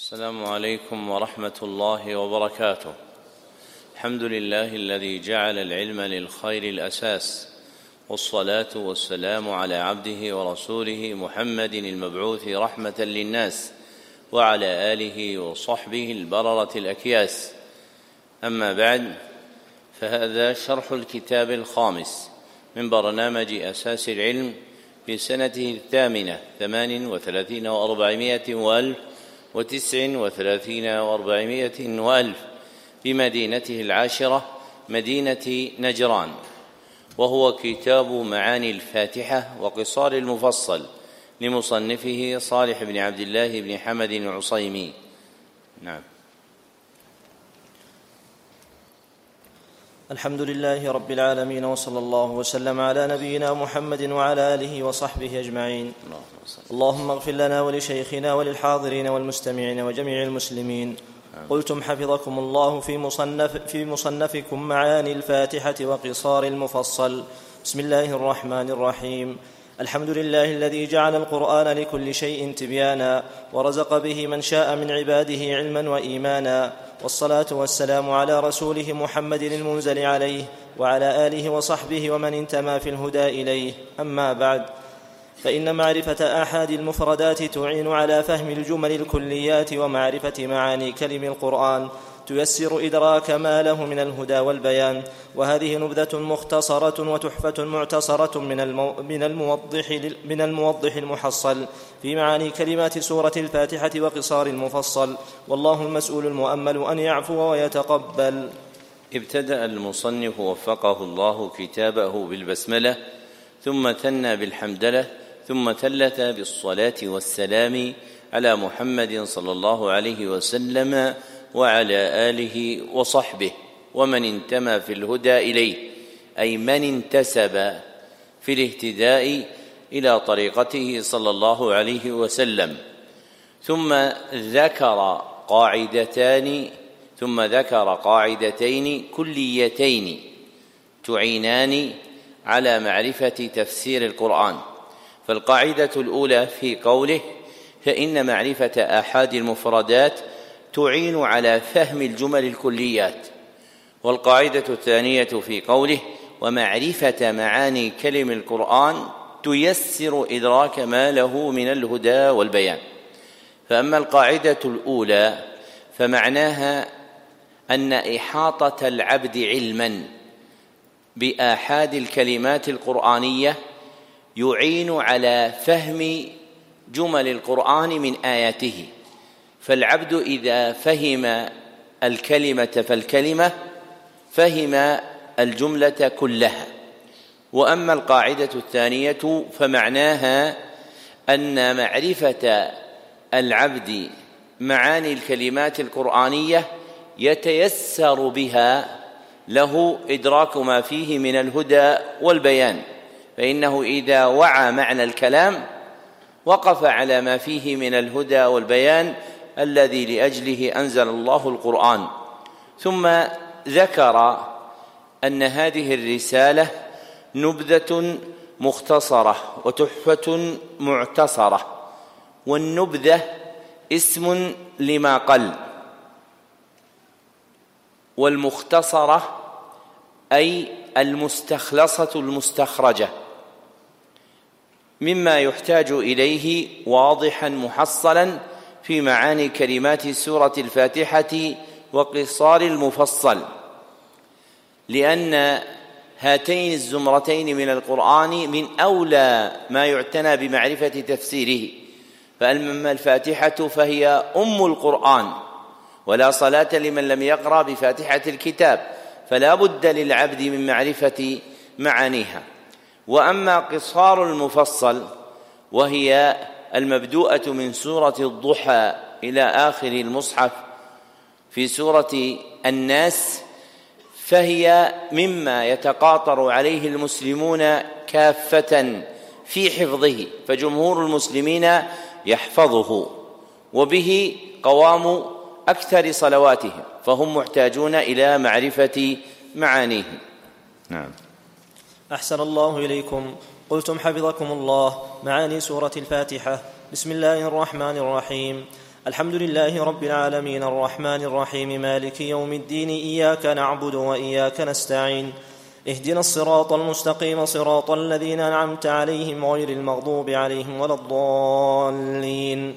السلام عليكم ورحمة الله وبركاته. الحمد لله الذي جعل العلم للخير الأساس، والصلاة والسلام على عبده ورسوله محمد المبعوث رحمة للناس، وعلى آله وصحبه البررة الأكياس. أما بعد، فهذا شرح الكتاب الخامس من برنامج أساس العلم في سنته 38 و400 وألف 39 و400 وألف بمدينته العاشرة مدينة نجران، وهو كتاب معاني الفاتحة وقصار المفصل لمصنفه صالح بن عبد الله بن حمد العصيمي. نعم. الحمد لله رب العالمين، وصلى الله وسلم على نبينا محمد وعلى آله وصحبه أجمعين. اللهم اغفر لنا ولشيخنا وللحاضرين والمستمعين وجميع المسلمين. قلتم حفظكم الله في مصنفكم معاني الفاتحة وقصار المفصل. بسم الله الرحمن الرحيم. الحمد لله الذي جعل القرآن لكل شيء تبيانا، ورزق به من شاء من عباده علما وإيمانا، والصلاة والسلام على رسوله محمد المنزل عليه وعلى آله وصحبه ومن انتمى في الهدى إليه. أما بعد، فإن معرفة آحاد المفردات تعين على فهم الجمل الكليات ومعرفة معاني كلم القرآن، تيسر إدراك ما له من الهدى والبيان. وهذه نبذة مختصرة وتحفة معتصرة من الموضح المحصل في معاني كلمات سورة الفاتحة وقصار المفصل، والله المسؤول المؤمل أن يعفو ويتقبل. ابتدأ المصنف وفقه الله كتابه بالبسملة، ثم ثنى بالحمدلة، ثم ثلث بالصلاة والسلام على محمد صلى الله عليه وسلم وعلى آله وصحبه ومن انتمى في الهدى إليه، أي من انتسب في الاهتداء إلى طريقته صلى الله عليه وسلم. ثم ذكر قاعدتين كليتين تعينان على معرفة تفسير القرآن. فالقاعدة الأولى في قوله: فإن معرفة آحاد المفردات تعين على فهم الجمل الكليات. والقاعدة الثانية في قوله: ومعرفة معاني كلم القرآن تيسر إدراك ما له من الهدى والبيان. فأما القاعدة الأولى فمعناها أن إحاطة العبد علما بآحاد الكلمات القرآنية يعين على فهم جمل القرآن من آياته. فالعبد إذا فهم الكلمة فالكلمة فهم الجملة كلها. وأما القاعدة الثانية فمعناها أن معرفة العبد معاني الكلمات القرآنية يتيسر بها له إدراك ما فيه من الهدى والبيان، فإنه إذا وعى معنى الكلام وقف على ما فيه من الهدى والبيان الذي لأجله أنزل الله القرآن. ثم ذكر أن هذه الرسالة نبذة مختصرة وتحفة معتصرة، والنبذة اسم لما قل، والمختصرة أي المستخلصة المستخرجة مما يحتاج إليه واضحا محصلا في معاني كلمات سورة الفاتحة وقصار المفصل، لأن هاتين الزمرتين من القرآن من أولى ما يعتنى بمعرفة تفسيره. فأما الفاتحة فهي أم القرآن، ولا صلاة لمن لم يقرأ بفاتحة الكتاب، فلا بد للعبد من معرفة معانيها. وأما قصار المفصل وهي المبدوءة من سورة الضحى إلى آخر المصحف في سورة الناس، فهي مما يتقاطر عليه المسلمون كافة في حفظه، فجمهور المسلمين يحفظه وبه قوام أكثر صلواتهم، فهم محتاجون إلى معرفة معانيه. نعم. أحسن الله إليكم. قلتم حفظكم الله معاني سورة الفاتحة. بسم الله الرحمن الرحيم. الحمد لله رب العالمين الرحمن الرحيم مالك يوم الدين إياك نعبد وإياك نستعين اهدنا الصراط المستقيم صراط الذين أنعمت عليهم غير المغضوب عليهم ولا الضالين.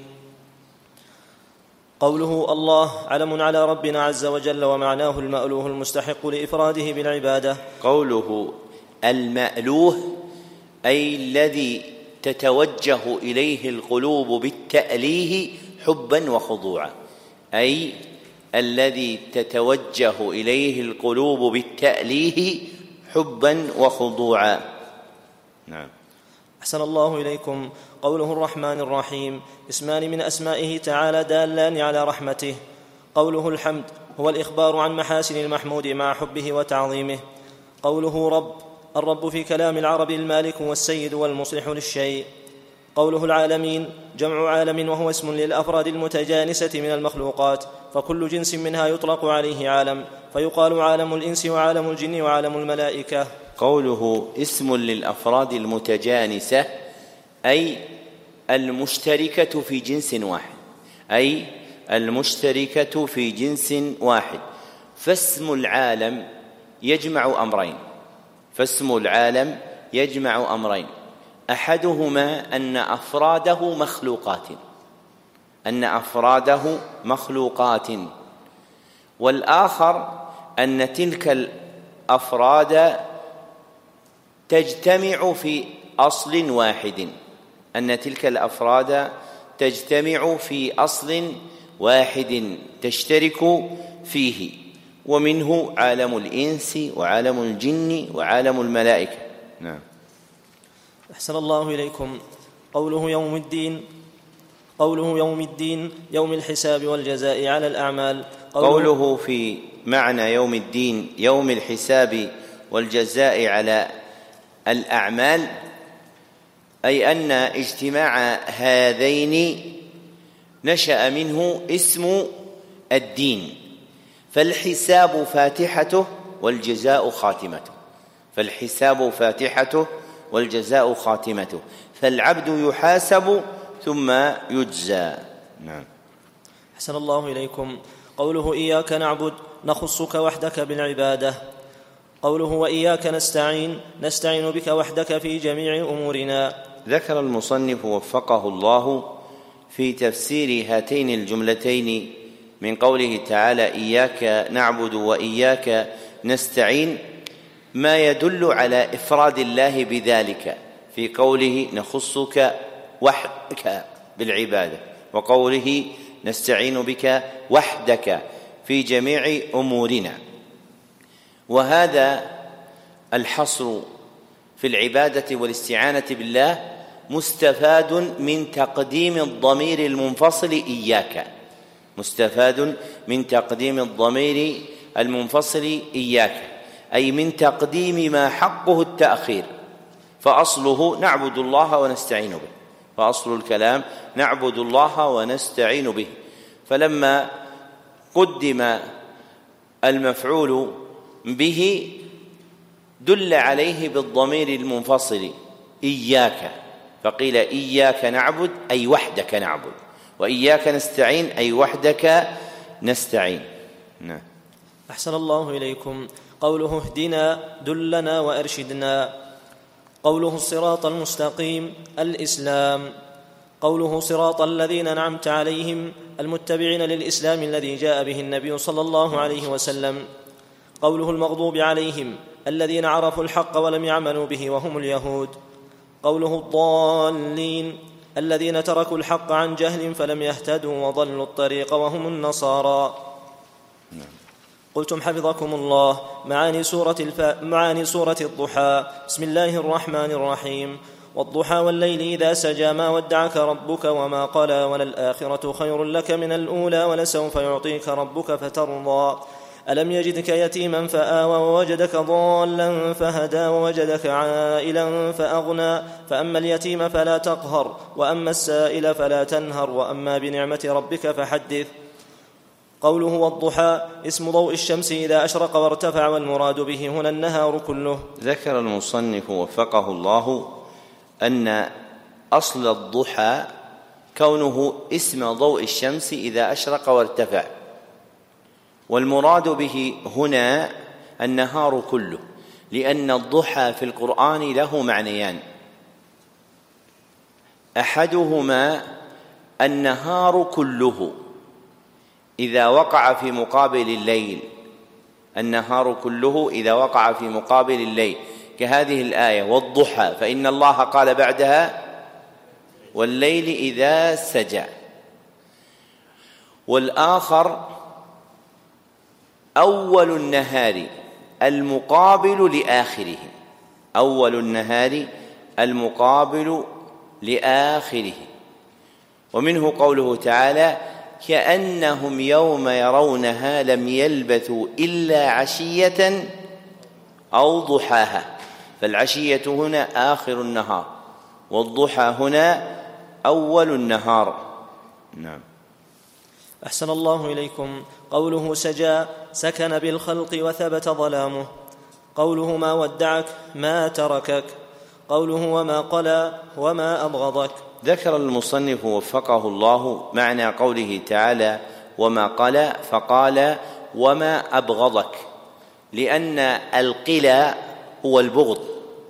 قوله الله علم على ربنا عز وجل ومعناه المألوه المستحق لإفراده بالعبادة. قوله المألوه أي الذي تتوجه إليه القلوب بالتأليه حبا وخضوعا، أي الذي تتوجه إليه القلوب بالتأليه حبا وخضوعا. نعم. أحسن الله إليكم. قوله الرحمن الرحيم اسمان من أسمائه تعالى دالان على رحمته. قوله الحمد هو الإخبار عن محاسن المحمود مع حبه وتعظيمه. قوله رب الرب في كلام العرب المالك والسيد والمصلح للشيء. قوله العالمين جمع عالم وهو اسم للأفراد المتجانسة من المخلوقات، فكل جنس منها يطلق عليه عالم، فيقال عالم الإنس وعالم الجن وعالم الملائكة. قوله اسم للأفراد المتجانسة أي المشتركة في جنس واحد، أي المشتركة في جنس واحد. فاسم العالم يجمع أمرين، فاسم العالم يجمع أمرين، أحدهما أن أفراده مخلوقات، أن أفراده مخلوقات، والآخر أن تلك الأفراد تجتمع في أصل واحد، أن تلك الأفراد تجتمع في أصل واحد تشترك فيه، ومنه عالم الإنس وعالم الجن وعالم الملائكة. نعم. أحسن الله إليكم. قوله يوم الدين، قوله يوم الدين يوم الحساب والجزاء على الأعمال. قوله في معنى يوم الدين يوم الحساب والجزاء على الأعمال أي أن اجتماع هذين نشأ منه اسم الدين، فالحساب فاتحته والجزاء خاتمته، فالحساب فاتحته والجزاء خاتمته، فالعبد يحاسب ثم يجزى. نعم. أحسن الله إليكم. قوله إياك نعبد نخصك وحدك بالعبادة. قوله وإياك نستعين نستعين بك وحدك في جميع أمورنا. ذكر المصنف وفقه الله في تفسير هاتين الجملتين من قوله تعالى إياك نعبد وإياك نستعين ما يدل على إفراد الله بذلك في قوله نخصك وحدك بالعبادة، وقوله نستعين بك وحدك في جميع أمورنا. وهذا الحصر في العبادة والاستعانة بالله مستفاد من تقديم الضمير المنفصل إياك، مستفاد من تقديم الضمير المنفصل إياك، أي من تقديم ما حقه التأخير، فأصله نعبد الله ونستعين به، فأصل الكلام نعبد الله ونستعين به، فلما قدم المفعول به دل عليه بالضمير المنفصل إياك، فقيل إياك نعبد أي وحدك نعبد، وإياك نستعين أي وحدك نستعين. نعم. أحسن الله إليكم. قوله اهدنا دلنا وأرشدنا. قوله الصراط المستقيم الإسلام. قوله صراط الذين أنعمت عليهم المتبعين للإسلام الذي جاء به النبي صلى الله عليه وسلم. قوله المغضوب عليهم الذين عرفوا الحق ولم يعملوا به وهم اليهود. قوله الضالين الذين تركوا الحق عن جهل فلم يهتدوا وضلوا الطريق وهم النصارى. قلتم حفظكم الله معاني سورة الضحى. بسم الله الرحمن الرحيم. والضحى والليل إذا سجى ما ودعك ربك وما قلى وللآخرة خير لك من الأولى ولسوف يعطيك ربك فترضى. ألم يجدك يتيما فآوى ووجدك ضالا فهدى ووجدك عائلا فأغنى فأما اليتيم فلا تقهر وأما السائل فلا تنهر وأما بنعمة ربك فحدث. قوله والضحى اسم ضوء الشمس إذا أشرق وارتفع، والمراد به هنا النهار كله. ذكر المصنف وفقه الله أن أصل الضحى كونه اسم ضوء الشمس إذا أشرق وارتفع، والمراد به هنا النهار كله، لأن الضحى في القرآن له معنيان: أحدهما النهار كله إذا وقع في مقابل الليل، النهار كله إذا وقع في مقابل الليل، كهذه الآية: والضحى، فإن الله قال بعدها: والليل إذا سجى. والآخر أول النهار المقابل لآخره، أول النهار المقابل لآخره. ومنه قوله تعالى: كأنهم يوم يرونها لم يلبثوا إلا عشية أو ضحاها، فالعشية هنا آخر النهار، والضحى هنا أول النهار. نعم. أحسن الله إليكم. قوله سجى سكن بالخلق وثبت ظلامه. قوله ما ودعك ما تركك. قوله وما قلى وما أبغضك. ذكر المصنف وفقه الله معنى قوله تعالى وما قلى، فقال وما أبغضك، لأن القلى هو البغض،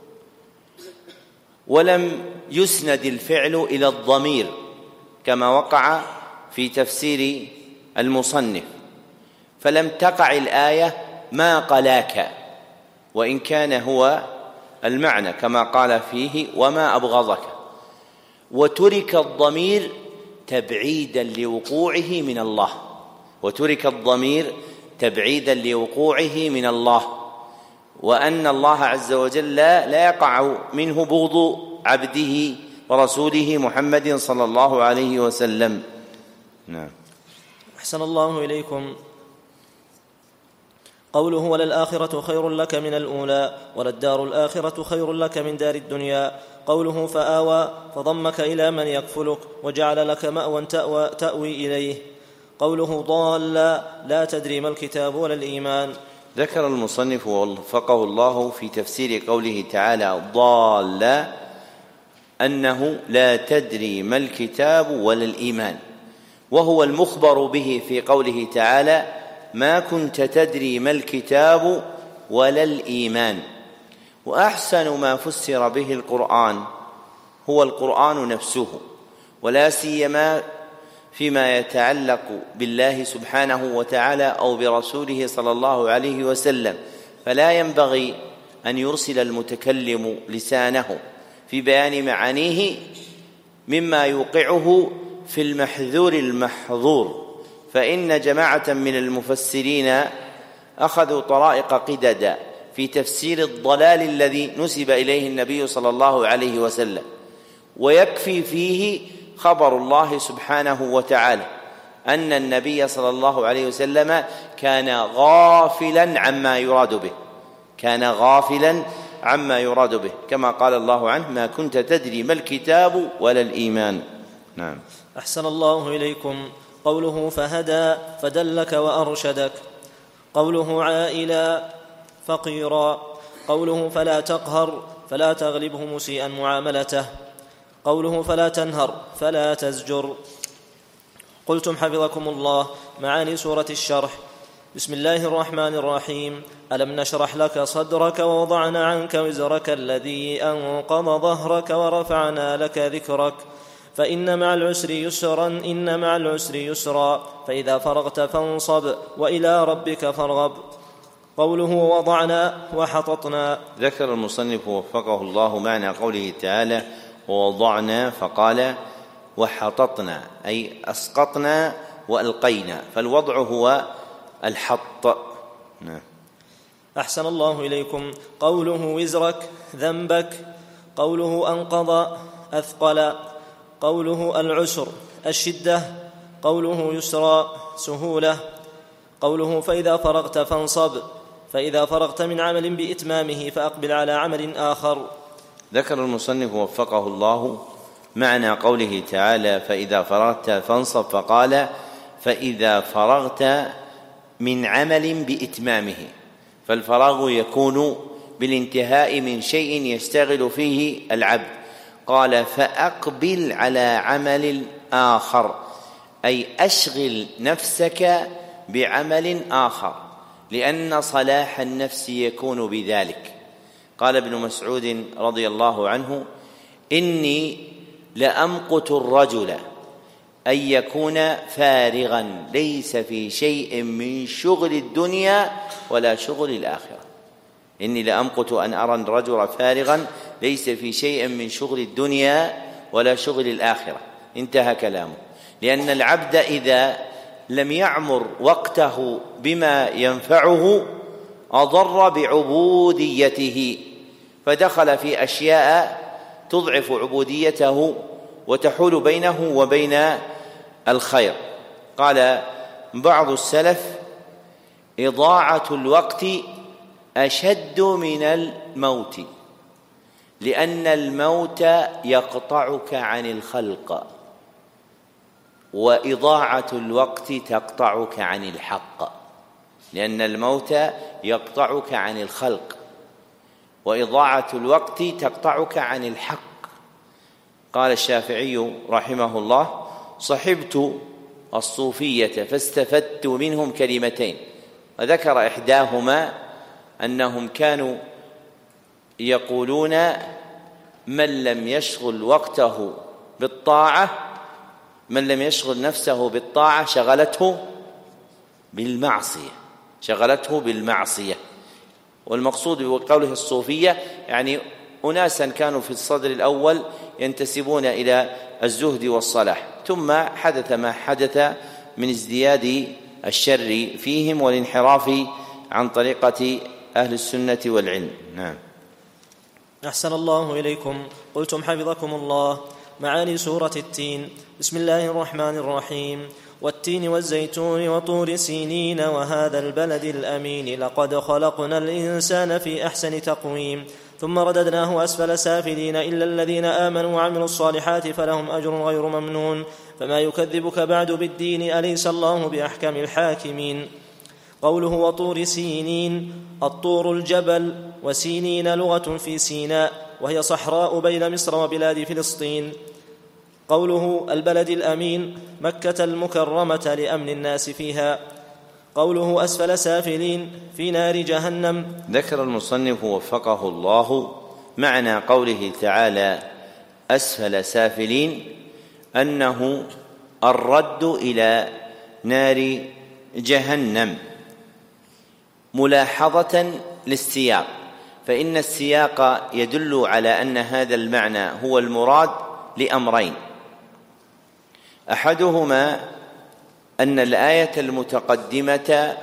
ولم يسند الفعل إلى الضمير كما وقع في تفسير المصنف، فلم تقع الآية ما قلاك، وإن كان هو المعنى كما قال فيه وما أبغضك، وترك الضمير تبعيدا لوقوعه من الله، وترك الضمير تبعيدا لوقوعه من الله، وأن الله عز وجل لا يقع منه بغض عبده ورسوله محمد صلى الله عليه وسلم. نعم. أحسن الله إليكم. قوله وللآخرة خير لك من الأولى، وللدار الآخرة خير لك من دار الدنيا. قوله فآوى فضمك إلى من يكفلك وجعل لك مأوى تأوي إليه. قوله ضال لا تدري ما الكتاب ولا الإيمان. ذكر المصنف وفقه الله في تفسير قوله تعالى ضال أنه لا تدري ما الكتاب ولا الإيمان، وهو المخبر به في قوله تعالى ما كنت تدري ما الكتاب ولا الإيمان. وأحسن ما فسر به القرآن هو القرآن نفسه، ولا سيما فيما يتعلق بالله سبحانه وتعالى أو برسوله صلى الله عليه وسلم، فلا ينبغي أن يرسل المتكلم لسانه في بيان معانيه مما يوقعه في المحذور المحظور، فإن جماعة من المفسرين أخذوا طرائق قددا في تفسير الضلال الذي نسب إليه النبي صلى الله عليه وسلم، ويكفي فيه خبر الله سبحانه وتعالى أن النبي صلى الله عليه وسلم كان غافلا عما يراد به، كان غافلا عما يراد به، كما قال الله عنه ما كنت تدري ما الكتاب ولا الإيمان. نعم. أحسن الله إليكم. قوله فهدى فدلك وأرشدك. قوله عائلا فقيرا. قوله فلا تقهر فلا تغلبه مسيئا معاملته. قوله فلا تنهر فلا تزجر. قلتم حفظكم الله معاني سورة الشرح. بسم الله الرحمن الرحيم. ألم نشرح لك صدرك ووضعنا عنك وزرك الذي أنقض ظهرك ورفعنا لك ذكرك فإن مع العسر يسرا إن مع العسر يسرا فإذا فرغت فانصب وإلى ربك فارغب. قوله ووضعنا وحططنا. ذكر المصنف وفقه الله معنى قوله تعالى ووضعنا، فقال وحططنا أي أسقطنا وألقينا، فالوضع هو الحط. نعم. أحسن الله إليكم. قوله وزرك ذنبك. قوله أنقض أثقل. قوله العسر الشدة. قوله يسرى سهولة. قوله فإذا فرغت فانصب، فإذا فرغت من عمل بإتمامه فأقبل على عمل آخر. ذكر المصنف وفقه الله معنى قوله تعالى فإذا فرغت فانصب، فقال فإذا فرغت من عمل بإتمامه، فالفراغ يكون بالانتهاء من شيء يشتغل فيه العبد، قال فأقبل على عمل آخر، أي أشغل نفسك بعمل آخر، لأن صلاح النفس يكون بذلك. قال ابن مسعود رضي الله عنه: إني لأمقت الرجل أن يكون فارغا ليس في شيء من شغل الدنيا ولا شغل الآخرة. إني لأمقت أن أرى الرجل فارغا ليس في شيء من شغل الدنيا ولا شغل الآخرة. انتهى كلامه. لأن العبد إذا لم يعمر وقته بما ينفعه أضر بعبوديته، فدخل في أشياء تضعف عبوديته وتحول بينه وبين الخير. قال بعض السلف: إضاعة الوقت أشد من الموت، لأن الموت يقطعك عن الخلق، وإضاعة الوقت تقطعك عن الحق. لأن الموت يقطعك عن الخلق، وإضاعة الوقت تقطعك عن الحق. قال الشافعي رحمه الله: صحبت الصوفية فاستفدت منهم كلمتين، وذكر إحداهما أنهم كانوا يقولون: من لم يشغل وقته بالطاعة، من لم يشغل نفسه بالطاعة شغلته بالمعصية. والمقصود بقوله الصوفية يعني أناسا كانوا في الصدر الأول ينتسبون إلى الزهد والصلاح، ثم حدث ما حدث من ازدياد الشر فيهم والانحراف عن طريقة أهل السنة والعلم. نعم. أحسن الله إليكم. قلتم حفظكم الله: معاني سورة التين. بسم الله الرحمن الرحيم. والتين والزيتون وطور سينين وهذا البلد الأمين لقد خلقنا الإنسان في أحسن تقويم ثم رددناه أسفل سافلين إلا الذين آمنوا وعملوا الصالحات فلهم أجر غير ممنون فما يكذبك بعد بالدين أليس الله بأحكم الحاكمين. قوله وطور سينين: الطور الجبل، وسينين لغة في سيناء وهي صحراء بين مصر وبلاد فلسطين. قوله البلد الأمين: مكة المكرمة لأمن الناس فيها. قوله أسفل سافلين: في نار جهنم. ذكر المصنف وفقه الله معنى قوله تعالى أسفل سافلين أنه الرد إلى نار جهنم، ملاحظة للسياق، فإن السياق يدل على أن هذا المعنى هو المراد لأمرين: أحدهما أن الآية المتقدمة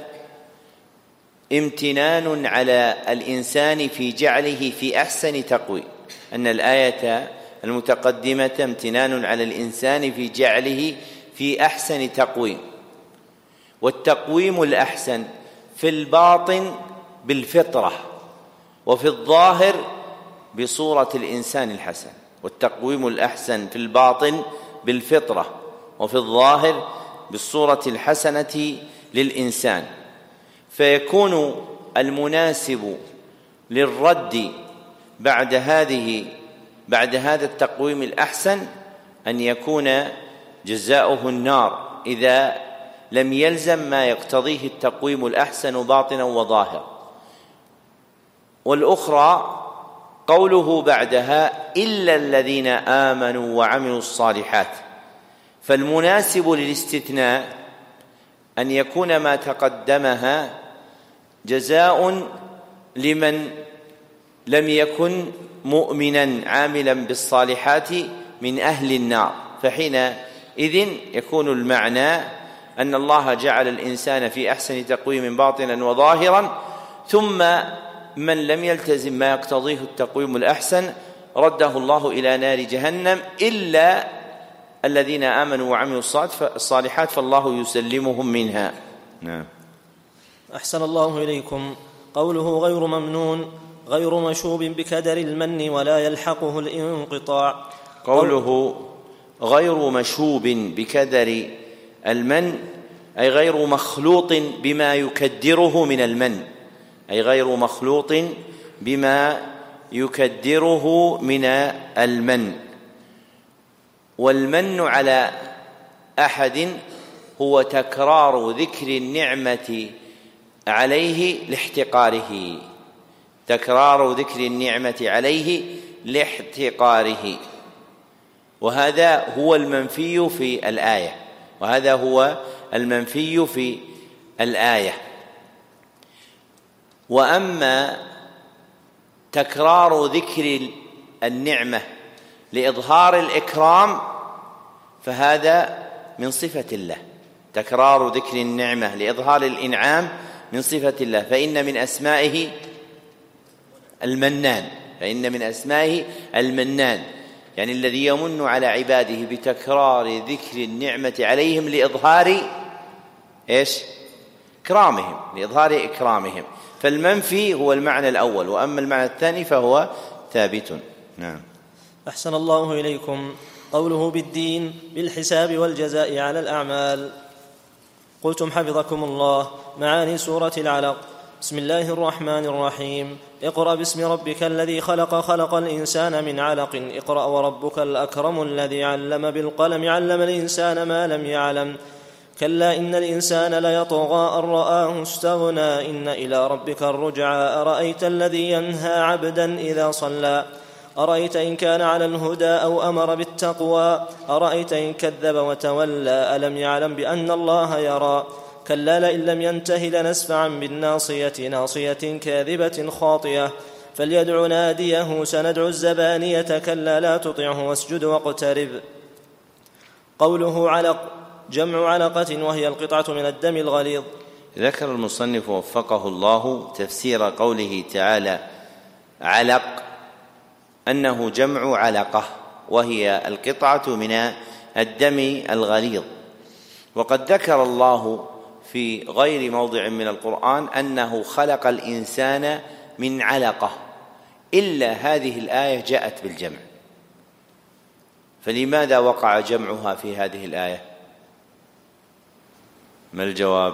امتنان على الإنسان في جعله في أحسن تقويم، أن الآية المتقدمة امتنان على الإنسان في جعله في أحسن تقويم، والتقويم الأحسن في الباطن بالفطرة وفي الظاهر بصورة الإنسان الحسن. والتقويم الأحسن في الباطن بالفطرة وفي الظاهر بالصورة الحسنة للإنسان، فيكون المناسب للرد بعد هذا التقويم الأحسن أن يكون جزاؤه النار إذا لم يلزم ما يقتضيه التقويم الأحسن باطنا وظاهرا. والأخرى قوله بعدها إلا الذين آمنوا وعملوا الصالحات، فالمناسب للاستثناء أن يكون ما تقدمها جزاء لمن لم يكن مؤمنا عاملا بالصالحات من أهل النار، فحينئذ يكون المعنى أن الله جعل الإنسان في أحسن تقويم باطنا وظاهرا، ثم من لم يلتزم ما يقتضيه التقويم الأحسن رده الله إلى نار جهنم إلا الذين آمنوا وعملوا الصالحات فالله يسلمهم منها. نعم. أحسن الله إليكم. قوله غير ممنون غير مشوب بكدر المن ولا يلحقه الانقطاع. قوله غير مشوب بكدر المن أي غير مخلوط بما يكدره من المن، أي غير مخلوط بما يكدره من المن. والمن على أحد هو تكرار ذكر النعمة عليه لاحتقاره، تكرار ذكر النعمة عليه لاحتقاره، وهذا هو المنفي في الآية، وهذا هو المنفي في الآية. وأما تكرار ذكر النعمة لإظهار الإكرام فهذا من صفة الله، تكرار ذكر النعمة لإظهار الإنعام من صفة الله، فإن من أسمائه المنان، فإن من أسمائه المنان، يعني الذي يمن على عباده بتكرار ذكر النعمة عليهم لإظهار إكرامهم، لإظهار إكرامهم. فالمنفي هو المعنى الأول، وأما المعنى الثاني فهو ثابت. نعم. أحسن الله إليكم. قوله بالدين بالحساب والجزاء على الأعمال. قلتم حفظكم الله معاني سورة العلق. بسم الله الرحمن الرحيم. اقرأ باسم ربك الذي خلق، خلق الإنسان من علق. اقرأ وربك الأكرم الذي علم بالقلم، علم الإنسان ما لم يعلم. كلا إن الإنسان ليطغى أن رآه استغنى، إن إلى ربك الرجعى. أرأيت الذي ينهى عبدا إذا صلى، أرأيت إن كان على الهدى أو أمر بالتقوى، أرأيت إن كذب وتولى. ألم يعلم بأن الله يرى. كلا لئن لم ينته لنسفعا بالناصية، ناصية كاذبة خاطئة. فليدع ناديه سندع الزبانية. كلا لا تطعه واسجد واقترب. قوله علق جمع علقة، وهي القطعة من الدم الغليظ. ذكر المصنف وفقه الله تفسير قوله تعالى علق أنه جمع علقة، وهي القطعة من الدم الغليظ. وقد ذكر الله في غير موضع من القرآن أنه خلق الإنسان من علقة، إلا هذه الآية جاءت بالجمع، فلماذا وقع جمعها في هذه الآية؟ ما الجواب؟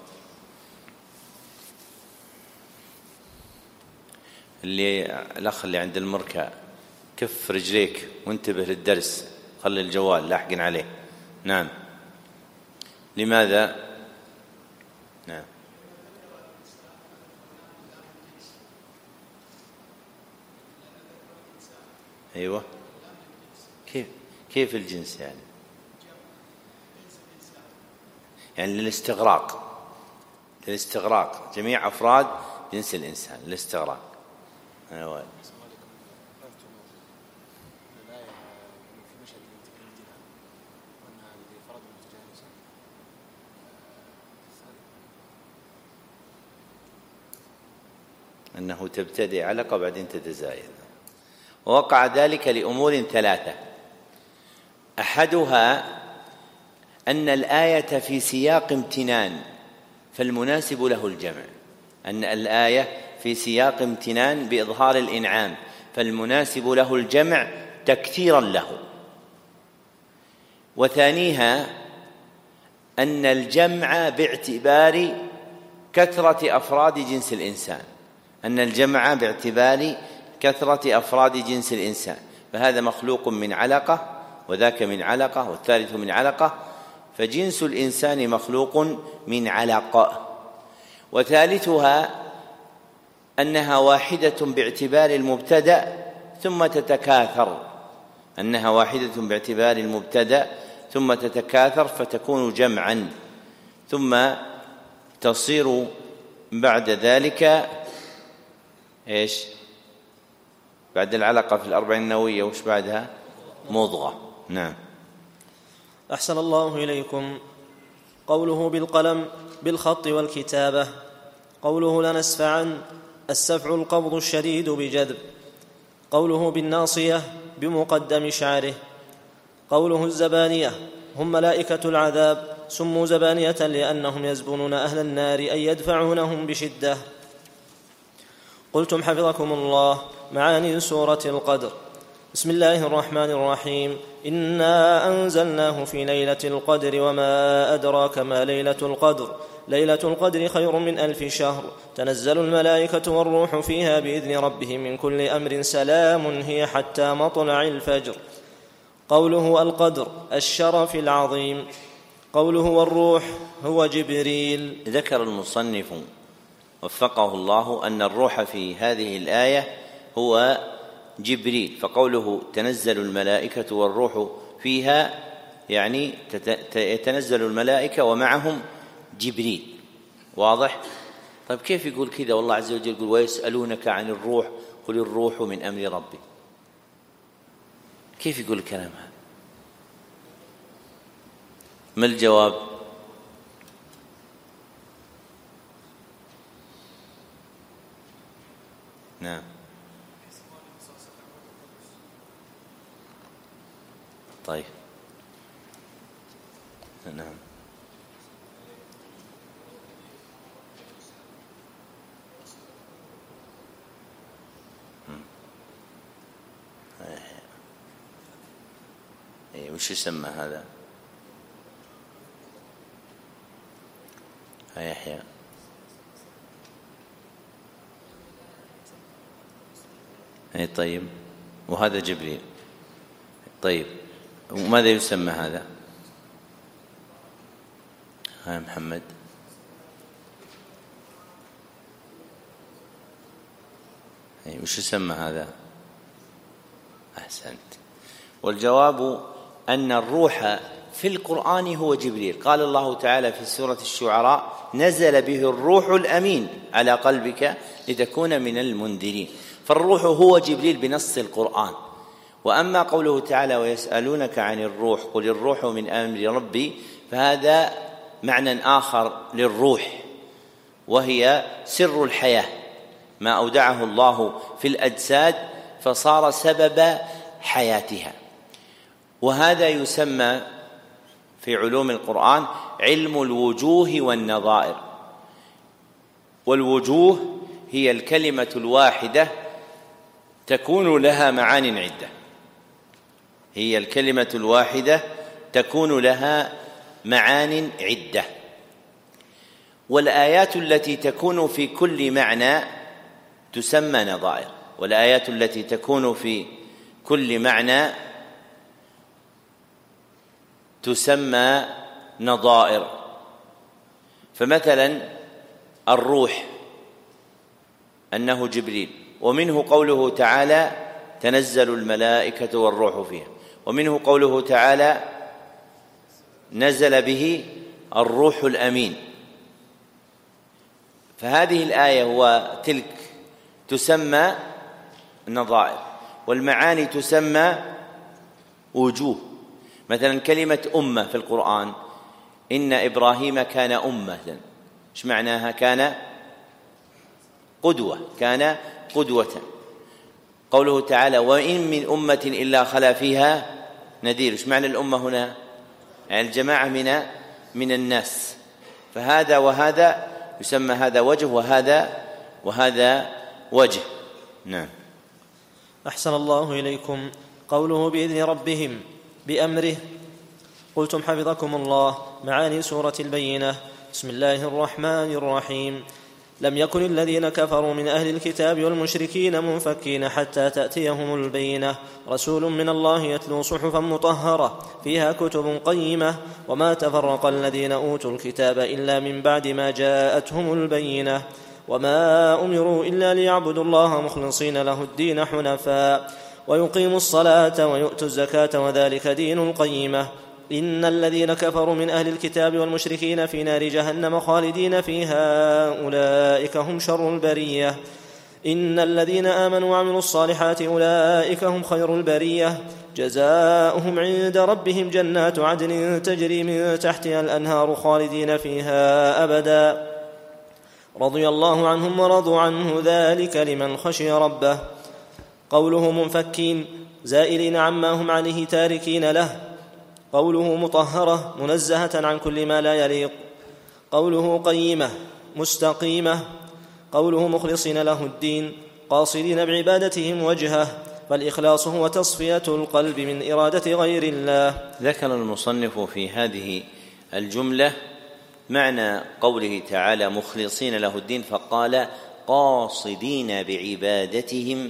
الأخ اللي عند المركع كف رجليك وانتبه للدرس، خلي الجوال لاحقن عليه. نعم. لماذا؟ نعم. أيوة. كيف الجنس يعني للاستغراق جميع أفراد جنس الإنسان، للاستغراق. أيوة. أنه تبتدئ علقة وبعدين تتزايد. ووقع ذلك لأمور ثلاثة، أحدها أن الآية في سياق امتنان فالمناسب له الجمع، أن الآية في سياق امتنان بإظهار الإنعام فالمناسب له الجمع تكثيرا له. وثانيها أن الجمع باعتبار كثرة أفراد جنس الإنسان، أن الجمع باعتبار كثرة أفراد جنس الإنسان، فهذا مخلوق من علقة وذاك من علقة والثالث من علقة، فجنس الإنسان مخلوق من علقة. وثالثها أنها واحدة باعتبار المبتدأ ثم تتكاثر، أنها واحدة باعتبار المبتدأ ثم تتكاثر فتكون جمعا، ثم تصير بعد ذلك بعد العلقة في الأربعين النووية وش بعدها؟ مضغة. نعم. أحسن الله إليكم. قوله بالقلم بالخط والكتابة. قوله لنسفعا، السفع القبض الشديد بجذب. قوله بالناصية بمقدم شعره. قوله الزبانية هم ملائكة العذاب، سموا زبانية لأنهم يزبنون أهل النار أي يدفعونهم بشدة. قلتم حفظكم الله معاني سورة القدر. بسم الله الرحمن الرحيم. إنا أنزلناه في ليلة القدر وما أدراك ما ليلة القدر. ليلة القدر خير من 1000 شهر. تنزل الملائكة والروح فيها بإذن ربهم من كل أمر، سلام هي حتى مطلع الفجر. قوله القدر الشرف العظيم. قوله والروح هو جبريل. ذكر المصنف وفقه الله أن الروح في هذه الآية هو جبريل، فقوله تنزل الملائكة والروح فيها يعني يتنزل الملائكة ومعهم جبريل. واضح؟ طيب كيف يقول كذا والله عز وجل يقول ويسألونك عن الروح قل الروح من أمر ربي؟ كيف يقول الكلام هذا؟ ما الجواب؟ نعم طيب نعم وش يسمى هذا؟ يا يحيى طيب، وهذا جبريل. طيب وماذا يسمى هذا؟ ها محمد وش يسمى هذا؟ أحسنت. والجواب أن الروح في القرآن هو جبريل. قال الله تعالى في سورة الشعراء نزل به الروح الأمين على قلبك لتكون من المنذرين. فالروح هو جبريل بنص القرآن. وأما قوله تعالى ويسألونك عن الروح قل الروح من أمر ربي، فهذا معنى آخر للروح، وهي سر الحياة، ما أودعه الله في الأجساد فصار سبب حياتها. وهذا يسمى في علوم القرآن علم الوجوه والنظائر. والوجوه هي الكلمة الواحدة تكون لها معان عدة، هي الكلمة الواحدة تكون لها معان عدة. والآيات التي تكون في كل معنى تسمى نظائر، والآيات التي تكون في كل معنى تسمى نظائر. فمثلا الروح أنه جبريل، ومنه قوله تعالى تنزل الملائكة والروح فيها، ومنه قوله تعالى نزل به الروح الأمين. فهذه الآية وتلك تسمى نظائر، والمعاني تسمى وجوه. مثلا كلمة أمة في القرآن إن إبراهيم كان أمة، إيش معناها؟ كان قدوة، كان قدوة. قوله تعالى وإن من أمة إلا خلا فيها نذير، إيش معنى الأمة هنا؟ يعني الجماعة من الناس. فهذا وهذا يسمى هذا وجه وهذا وجه. نعم. أحسن الله إليكم. قوله بإذن ربهم بأمره، قلتم حفظكم الله معاني سورة البينة. بسم الله الرحمن الرحيم. لم يكن الذين كفروا من أهل الكتاب والمشركين منفكين حتى تأتيهم البينة، رسول من الله يتلو صحفا مطهرة فيها كتب قيمة، وما تفرق الذين أوتوا الكتاب إلا من بعد ما جاءتهم البينة، وما أمروا إلا ليعبدوا الله مخلصين له الدين حنفاء ويقيموا الصلاة ويؤتوا الزكاة وذلك دين القيمة. إن الذين كفروا من أهل الكتاب والمشركين في نار جهنم خالدين فيها أولئك هم شر البرية. إن الذين آمنوا وعملوا الصالحات أولئك هم خير البرية، جزاؤهم عند ربهم جنات عدن تجري من تحتها الأنهار خالدين فيها أبدا، رضي الله عنهم ورضوا عنه ذلك لمن خشي ربه. قوله منفكين زائلين عما هم عليه تاركين له. قوله مطهرة منزهة عن كل ما لا يليق. قوله قيمة مستقيمة. قوله مخلصين له الدين قاصدين بعبادتهم وجهه، فالإخلاص هو تصفية القلب من إرادة غير الله. ذكر المصنف في هذه الجملة معنى قوله تعالى مخلصين له الدين، فقال قاصدين بعبادتهم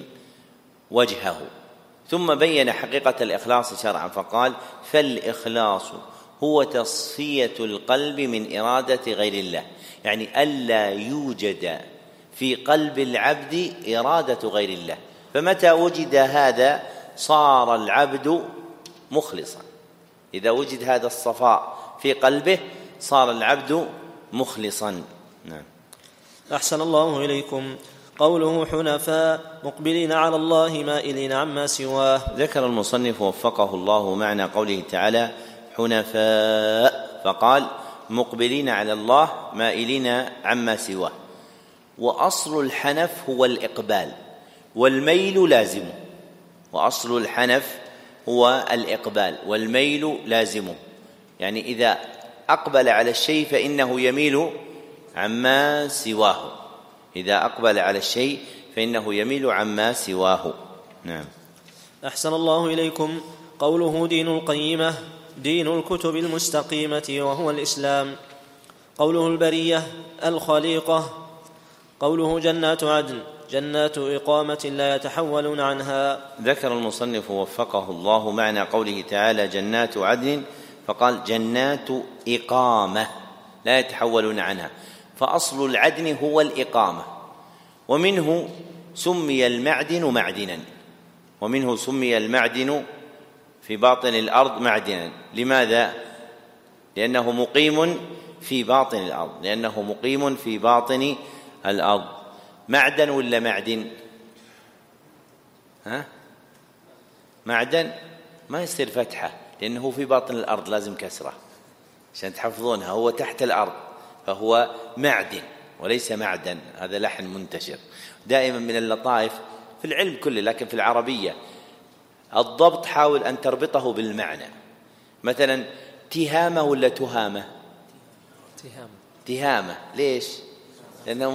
وجهه، ثم بين حقيقة الإخلاص شرعا فقال فالإخلاص هو تصفية القلب من إرادة غير الله، يعني ألا يوجد في قلب العبد إرادة غير الله، فمتى وجد هذا صار العبد مخلصا. إذا وجد هذا الصفاء في قلبه صار العبد مخلصا. نعم. أحسن الله إليكم. قوله حنفاء مقبلين على الله مائلين عما سواه. ذكر المصنف وفقه الله معنى قوله تعالى حنفاء، فقال مقبلين على الله مائلين عما سواه. وأصل الحنف هو الإقبال، والميل لازمه. وأصل الحنف هو الإقبال والميل لازمه، يعني إذا أقبل على الشيء فإنه يميل عما سواه. إذا أقبل على الشيء فإنه يميل عما سواه. نعم. أحسن الله إليكم. قوله دين القيمة دين الكتب المستقيمة وهو الإسلام. قوله البرية الخليقة. قوله جنات عدن جنات إقامة لا يتحولون عنها. ذكر المصنف وفقه الله معنى قوله تعالى جنات عدن، فقال جنات إقامة لا يتحولون عنها، فأصل العدن هو الإقامة، ومنه سمي المعدن معدنا، ومنه سمي المعدن في باطن الأرض معدنا. لماذا؟ لأنه مقيم في باطن الأرض، لأنه مقيم في باطن الأرض. معدن ولا معدن؟ معدن ما يصير فتحة لأنه في باطن الأرض، لازم كسرة عشان تحفظونها. هو تحت الأرض فهو معدن وليس معدن. هذا لحن منتشر دائما من اللطائف في العلم كله، لكن في العربية الضبط حاول أن تربطه بالمعنى. مثلا تهامة ولا تهامة؟ تهامة. ليش؟ لأنها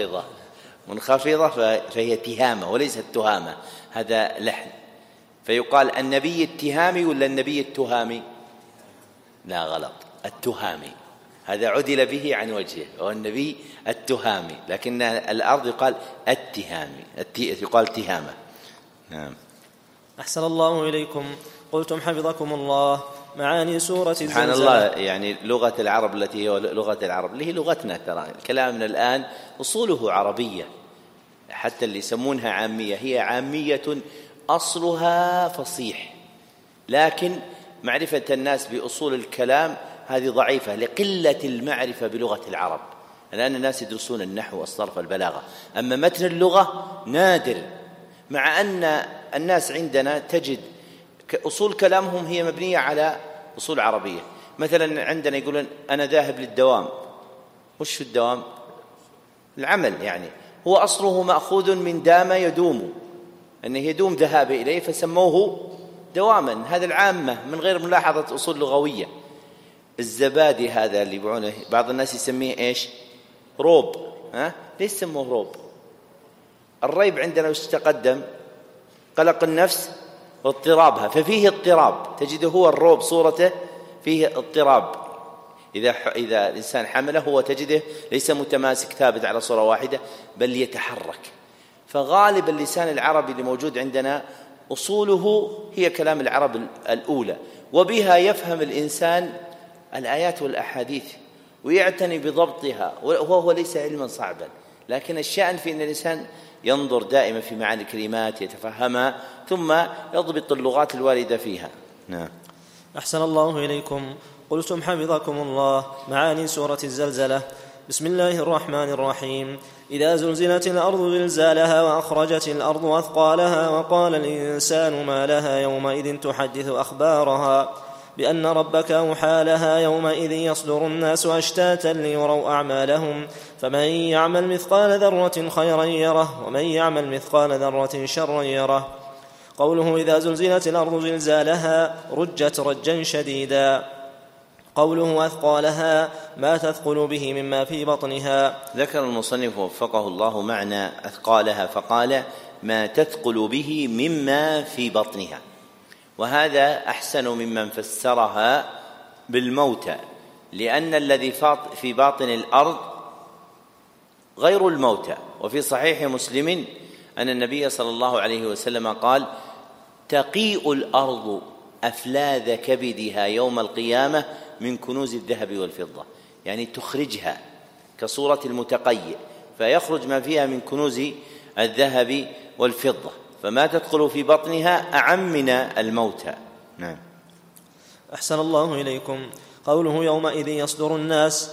منخفضة فهي تهامة وليست تهامة. هذا لحن. فيقال النبي التهامي ولا النبي التهامي؟ لا، غلط، التهامي. هذا عدل به عن وجهه، هو النبي التهامي، لكن الأرض يقال التهامي، يقال تهامة. نعم. أحسن الله إليكم. قلتم حفظكم الله معاني سورة الزلزلة. سبحان الله، يعني لغة العرب التي هي لغة العرب اللي هي لغتنا، ترى كلامنا الآن أصوله عربية، حتى اللي يسمونها عامية هي عامية أصلها فصيح، لكن معرفة الناس بأصول الكلام هذه ضعيفة لقلة المعرفة بلغة العرب. الآن الناس يدرسون النحو والصرف والبلاغة، أما متن اللغة نادر، مع أن الناس عندنا تجد أصول كلامهم هي مبنية على أصول عربية. مثلا عندنا يقولون أنا ذاهب للدوام. وش الدوام؟ العمل، يعني هو أصله مأخوذ من دام يدوم، أنه يدوم ذهاب إليه فسموه دواما. هذا العامة من غير ملاحظة أصول لغوية. الزبادي هذا اللي يبيعونه بعض الناس يسميه إيش؟ روب. ليش سموه روب؟ الريب عندنا وش تقدم؟ قلق النفس واضطرابها، ففيه اضطراب، تجده هو الروب صورته فيه اضطراب. إذا الإنسان حمله هو تجده ليس متماسك ثابت على صورة واحدة بل يتحرك. فغالب اللسان العربي اللي موجود عندنا أصوله هي كلام العرب الأولى، وبها يفهم الإنسان الآيات والأحاديث ويعتني بضبطها، وهو ليس علما صعبا، لكن الشأن في أن الإنسان ينظر دائما في معاني الكلمات يتفهمها ثم يضبط اللغات الواردة فيها. نعم. أحسن الله إليكم. قلتم حفظكم الله معاني سورة الزلزلة. بسم الله الرحمن الرحيم. إذا زلزلت الأرض زلزالها وأخرجت الأرض أثقالها وقال الإنسان ما لها يومئذ تحدث أخبارها بأن ربك أوحى لها يومئذ يصدر الناس أشتاتا ليروا أعمالهم فمن يعمل مثقال ذرة خيرا يره ومن يعمل مثقال ذرة شرا يره. قوله إذا زلزلت الأرض زلزالها رجت رجا شديدا. قوله أثقالها ما تثقل به مما في بطنها. ذكر المصنف وفقه الله معنى أثقالها فقال ما تثقل به مما في بطنها، وهذا أحسن ممن فسرها بالموتى، لأن الذي في باطن الأرض غير الموتى. وفي صحيح مسلم أن النبي صلى الله عليه وسلم قال تقيء الأرض أفلاذ كبدها يوم القيامة من كنوز الذهب والفضة، يعني تخرجها كصورة المتقيء، فيخرج ما فيها من كنوز الذهب والفضة، فما تدخل في بطنها أعم من الموتى. نعم. أحسن الله إليكم. قوله يومئذ يصدر الناس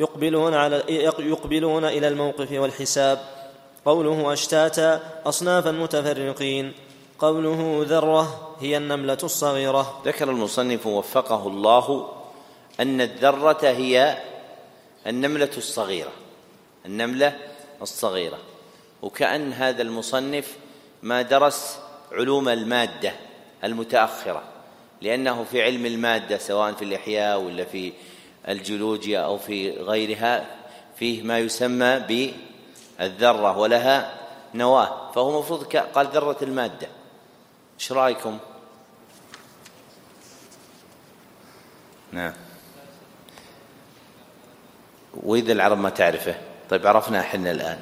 يقبلون إلى الموقف والحساب. قوله أشتاتا أصنافا متفرقين. قوله ذرة هي النملة الصغيرة. ذكر المصنف وفقه الله أن الذرة هي النملة الصغيرة، النملة الصغيرة، وكأن هذا المصنف ما درس علوم المادة المتأخرة، لأنه في علم المادة سواء في الإحياء ولا في الجيولوجيا أو في غيرها فيه ما يسمى بالذرة ولها نواة، فهو مفروض قال ذرة المادة. ايش رأيكم؟ نعم. وإذا العرب ما تعرفه؟ طيب عرفنا حنا الآن.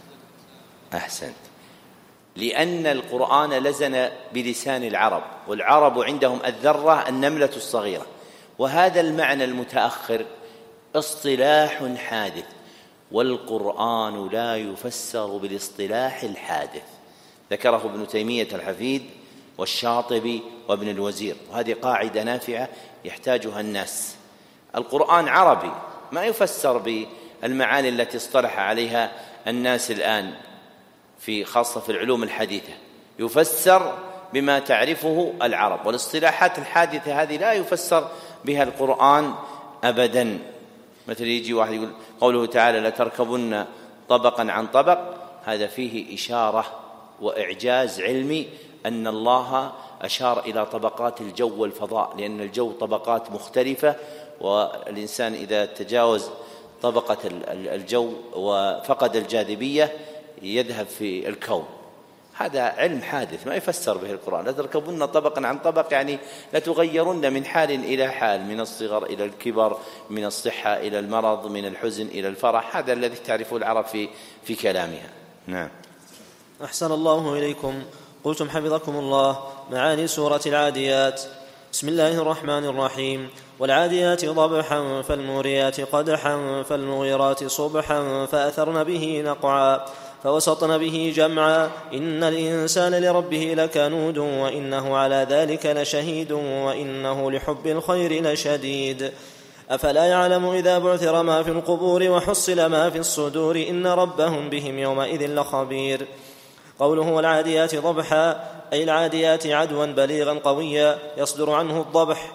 أحسنت. لأن القرآن لزن بلسان العرب، والعرب عندهم الذرة النملة الصغيرة، وهذا المعنى المتأخر اصطلاح حادث، والقرآن لا يفسر بالاصطلاح الحادث. ذكره ابن تيمية الحفيد والشاطبي وابن الوزير، وهذه قاعدة نافعة يحتاجها الناس. القرآن عربي، ما يفسر بالمعاني التي اصطلح عليها الناس الآن خاصة في العلوم الحديثة، يفسر بما تعرفه العرب، والاصطلاحات الحادثة هذه لا يفسر بها القرآن أبدا. مثل يجي واحد يقول قوله تعالى لتركبن طبقا عن طبق، هذا فيه إشارة وإعجاز علمي أن الله أشار إلى طبقات الجو والفضاء، لأن الجو طبقات مختلفة، والإنسان إذا تجاوز طبقة الجو وفقد الجاذبية يذهب في الكون. هذا علم حادث ما يفسر به القرآن. لتركبن طبقا عن طبق يعني لتغيرن من حال إلى حال، من الصغر إلى الكبر، من الصحة إلى المرض، من الحزن إلى الفرح. هذا الذي تعرفه العرب في كلامها. نعم. أحسن الله إليكم. قلتم حفظكم الله معاني سورة العاديات. بسم الله الرحمن الرحيم. والعاديات ضبحا فالموريات قدحا فالمغيرات صبحا فأثرن به نقعا فوسطن به جمعا إن الإنسان لربه لكنود وإنه على ذلك لشهيد وإنه لحب الخير لشديد أفلا يعلم إذا بعثر ما في القبور وحصل ما في الصدور إن ربهم بهم يومئذ لخبير. قوله والعاديات ضبحا أي العاديات عدوا بليغا قويا يصدر عنه الضبح،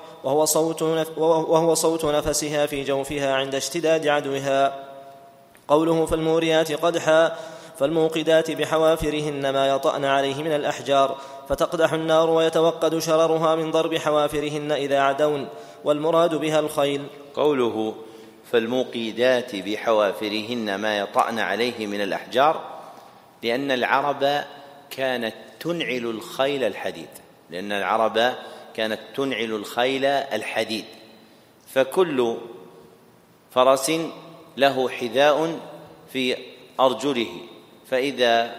وهو صوت نفسها في جوفها عند اشتداد عدوها. قوله فالموريات قدحا فالموقدات بحوافرهن ما يطأن عليه من الأحجار فتقدح النار ويتوقد شررها من ضرب حوافرهن إذا عدون، والمراد بها الخيل. قوله فالموقدات بحوافرهن ما يطأن عليه من الأحجار، لأن العرب كانت تنعل الخيل الحديد، لأن العرب كانت تنعل الخيل الحديد، فكل فرس له حذاء في أرجله، فإذا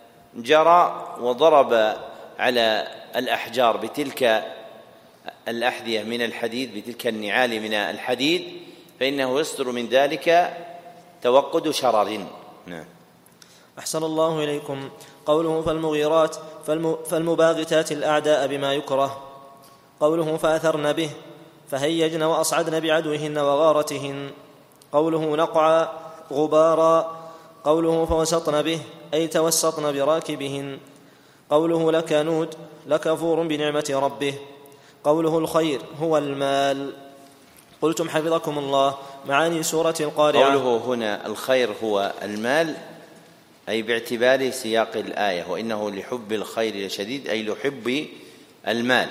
جرى وضرب على الأحجار بتلك الأحذية من الحديد، بتلك النعال من الحديد، فإنه يصدر من ذلك توقد شرر. نعم. أحسن الله إليكم. قوله فالمغيرات فالمباغتات الأعداء بما يكره. قوله فأثرن به فهيجن وأصعدن بعدوهن وغارتهن. قوله نقعا غبارا. قوله فوسطن به أي توسطن براكبهن. قوله لكنود لكفور بنعمة ربه. قوله الخير هو المال. قلتم حفظكم الله معاني سورة القارعة. قوله هنا الخير هو المال أي باعتبار سياق الآية، وإنه لحب الخير لشديد أي لحب المال.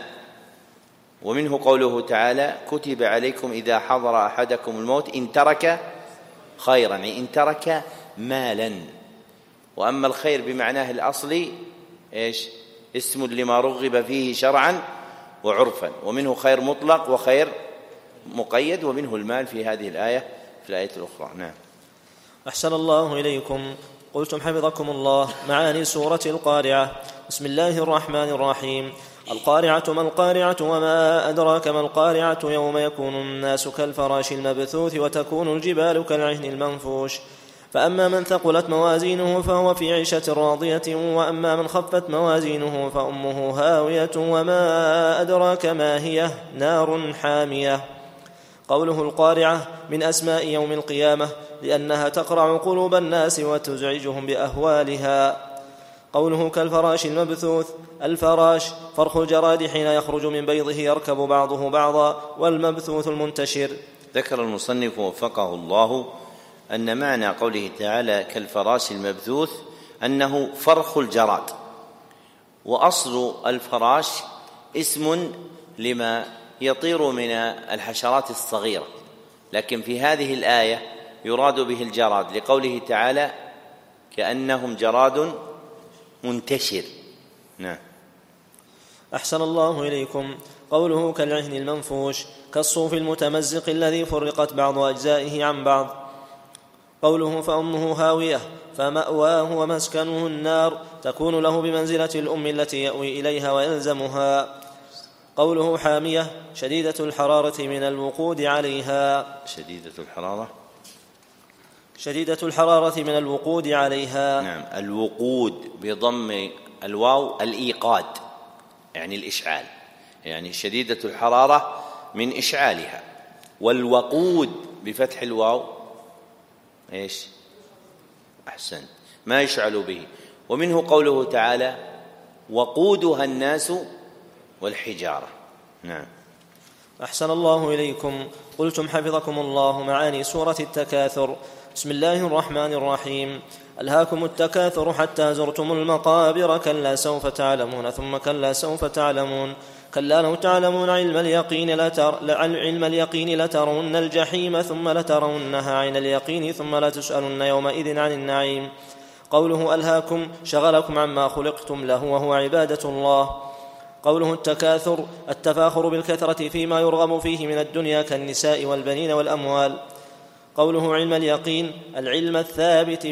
ومنه قوله تعالى كتب عليكم إذا حضر أحدكم الموت إن ترك خيرا، يعني إن ترك مالا. وأما الخير بمعناه الأصلي إيش؟ اسم لما رغب فيه شرعا وعرفا، ومنه خير مطلق وخير مقيد، ومنه المال في هذه الآية في الآية الأخرى. نعم. أحسن الله إليكم. قلتم حفظكم الله معاني سورة القارعة. بسم الله الرحمن الرحيم. القارعة ما القارعة وما أدراك ما القارعة يوم يكون الناس كالفراش المبثوث وتكون الجبال كالعهن المنفوش فأما من ثقلت موازينه فهو في عيشة راضية وأما من خفت موازينه فأمه هاوية وما أدراك ما هي نار حامية. قوله القارعة من أسماء يوم القيامة لأنها تقرع قلوب الناس وتزعجهم بأهوالها. قوله كالفراش المبثوث الفراش فرخ الجراد حين يخرج من بيضه يركب بعضه بعضا والمبثوث المنتشر. ذكر المصنف وفقه الله أن معنى قوله تعالى كالفراش المبثوث أنه فرخ الجراد، وأصل الفراش اسم لما يطير من الحشرات الصغيرة، لكن في هذه الآية يراد به الجراد لقوله تعالى كأنهم جراد منتشر. نعم. أحسن الله إليكم. قوله كالعهن المنفوش كالصوف المتمزق الذي فرقت بعض أجزائه عن بعض. قوله فأمه هاوية فمأواه ومسكنه النار تكون له بمنزلة الأم التي يأوي إليها ويلزمها. قوله حامية شديدة الحرارة من الوقود عليها. شديدة الحرارة من الوقود عليها. نعم. الوقود بضم الواو الإيقاد يعني الإشعال، يعني شديدة الحرارة من إشعالها. والوقود بفتح الواو إيش؟ أحسن، ما يشعل به. ومنه قوله تعالى وقودها الناس والحجارة. نعم. أحسن الله إليكم. قلتم حفظكم الله معاني سورة التكاثر. بسم الله الرحمن الرحيم. ألهاكم التكاثر حتى زرتم المقابر كلا سوف تعلمون ثم كلا سوف تعلمون كلا لو تعلمون علم اليقين لترون الجحيم ثم لترونها عين اليقين ثم لتسألن يومئذ عن النعيم. قوله ألهاكم شغلكم عما خلقتم له وهو عبادة الله. قوله التكاثر التفاخر بالكثرة فيما يرغب فيه من الدنيا كالنساء والبنين والأموال. قوله علم اليقين العلم الثابت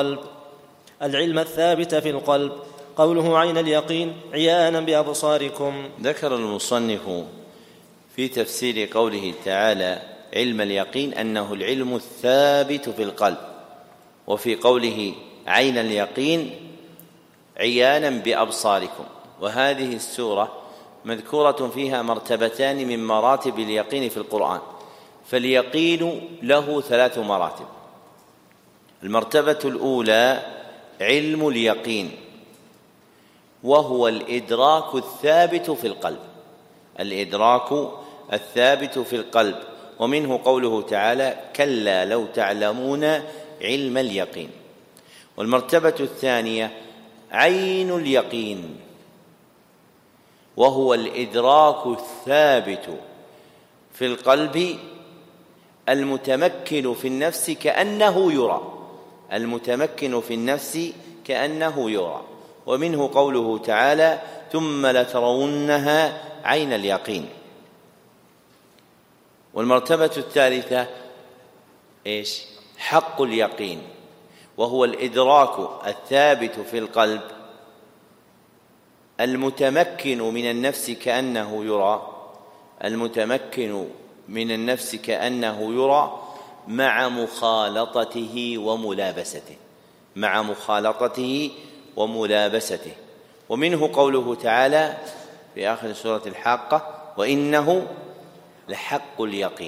في القلب. قوله عين اليقين عيانا بأبصاركم. ذكر المصنف في تفسير قوله تعالى علم اليقين أنه العلم الثابت في القلب، وفي قوله عين اليقين عيانا بأبصاركم. وهذه السورة مذكورة فيها مرتبتان من مراتب اليقين في القرآن، فاليقين له 3 مراتب. المرتبة الأولى علم اليقين، وهو الإدراك الثابت في القلب، الإدراك الثابت في القلب. ومنه قوله تعالى كلا لو تعلمون علم اليقين. والمرتبة الثانية عين اليقين، وهو الإدراك الثابت في القلب المتمكن في النفس كأنه يرى. ومنه قوله تعالى ثم لترونها عين اليقين. والمرتبة الثالثة إيش؟ حق اليقين، وهو الإدراك الثابت في القلب المتمكن من النفس كأنه يرى مع مخالطته وملابسته. ومنه قوله تعالى في آخر سورة الحاقة وإنه لحق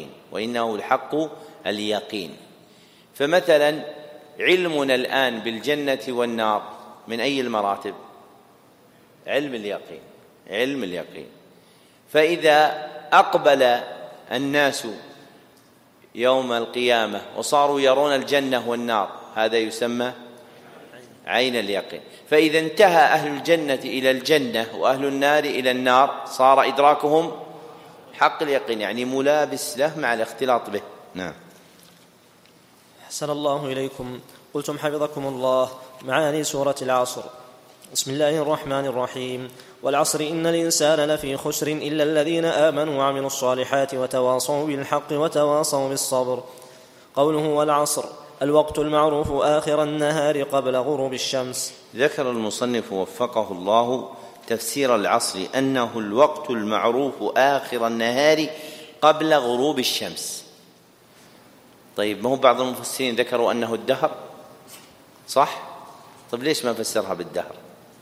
اليقين. فمثلا علمنا الآن بالجنة والنار من أي المراتب؟ علم اليقين. فإذا أقبل الناس يوم القيامة وصاروا يرون الجنة والنار هذا يسمى عين اليقين. فإذا انتهى أهل الجنة إلى الجنة وأهل النار إلى النار صار إدراكهم حق اليقين، يعني ملابس له مع الاختلاط به. نعم. أحسن الله إليكم. قلتم حفظكم الله معاني سورة العصر. بسم الله الرحمن الرحيم. والعصر إن الإنسان لفي خسر إلا الذين آمنوا وعملوا الصالحات وتواصوا بالحق وتواصوا بالصبر. قوله والعصر الوقت المعروف آخر النهار قبل غروب الشمس. ذكر المصنف وفقه الله تفسير العصر أنه الوقت المعروف آخر النهار قبل غروب الشمس. طيب، ما هو بعض المفسرين ذكروا أنه الدهر، صح؟ طيب ليش ما فسرها بالدهر؟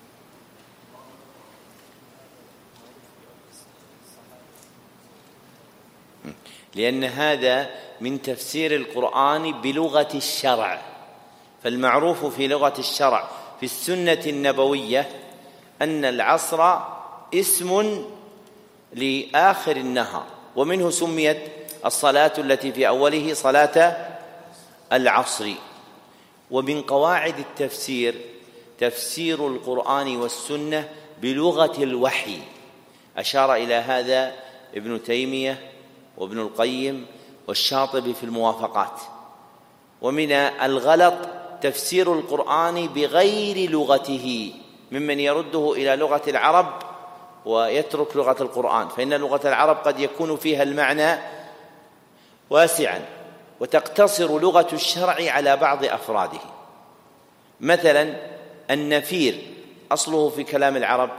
لأن هذا من تفسير القرآن بلغة الشرع، فالمعروف في لغة الشرع في السنة النبوية أن العصر اسم لآخر النهار، ومنه سميت الصلاة التي في أوله صلاة العصر. ومن قواعد التفسير تفسير القرآن والسنة بلغة الوحي، أشار إلى هذا ابن تيمية وابن القيم والشاطبي في الموافقات. ومن الغلط تفسير القرآن بغير لغته، ممن يرده إلى لغة العرب ويترك لغة القرآن، فإن لغة العرب قد يكون فيها المعنى واسعا وتقتصر لغة الشرع على بعض أفراده. مثلا النفير أصله في كلام العرب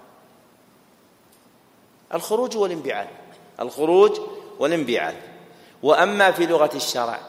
الخروج والانبعاث، الخروج والانبعاث. وأما في لغة الشرع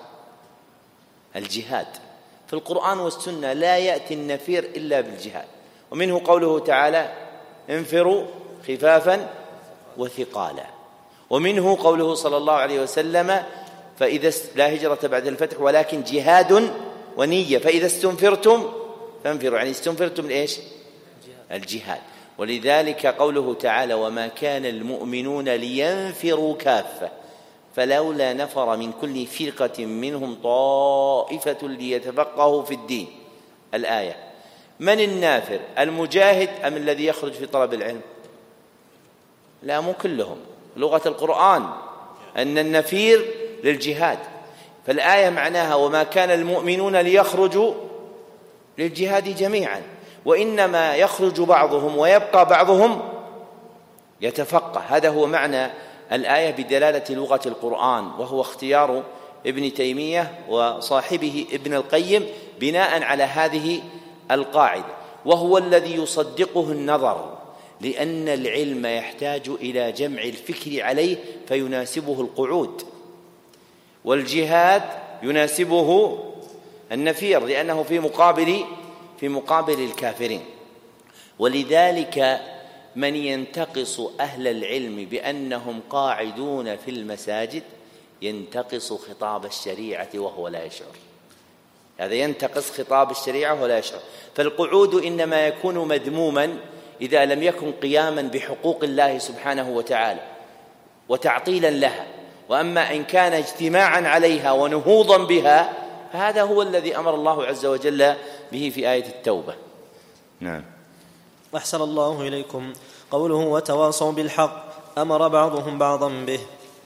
الجهاد، في القرآن والسنة لا يأتي النفير إلا بالجهاد. ومنه قوله تعالى انفروا خفافا وثقالا، ومنه قوله صلى الله عليه وسلم فإذا لا هجرة بعد الفتح ولكن جهاد ونية، فإذا استنفرتم فانفروا، يعني استنفرتم لإيش؟ الجهاد. ولذلك قوله تعالى وما كان المؤمنون لينفروا كافة فلولا نفر من كل فرقة منهم طائفة ليتفقهوا في الدين. الآية. من النافر؟ المجاهد أم الذي يخرج في طلب العلم؟ لا، مو كلهم. لغة القرآن أن النفير للجهاد، فالآية معناها وما كان المؤمنون ليخرجوا للجهاد جميعا، وإنما يخرج بعضهم ويبقى بعضهم يتفقه. هذا هو معنى الآية بدلالة لغة القرآن، وهو اختيار ابن تيمية وصاحبه ابن القيم بناء على هذه القاعدة، وهو الذي يصدقه النظر، لأن العلم يحتاج إلى جمع الفكر عليه فيناسبه القعود، والجهاد يناسبه النفير لأنه في مقابل الكافرين. ولذلك من ينتقص أهل العلم بأنهم قاعدون في المساجد ينتقص خطاب الشريعة وهو لا يشعر. هذا ينتقص خطاب الشريعة ولا يشعر. فالقعود إنما يكون مذموما إذا لم يكن قياما بحقوق الله سبحانه وتعالى وتعطيلا لها، وأما إن كان اجتماعا عليها ونهوضا بها فهذا هو الذي أمر الله عز وجل به في آية التوبة. نعم. أحسن الله إليكم. قوله وتواصوا بالحق أمر بعضهم بعضا به.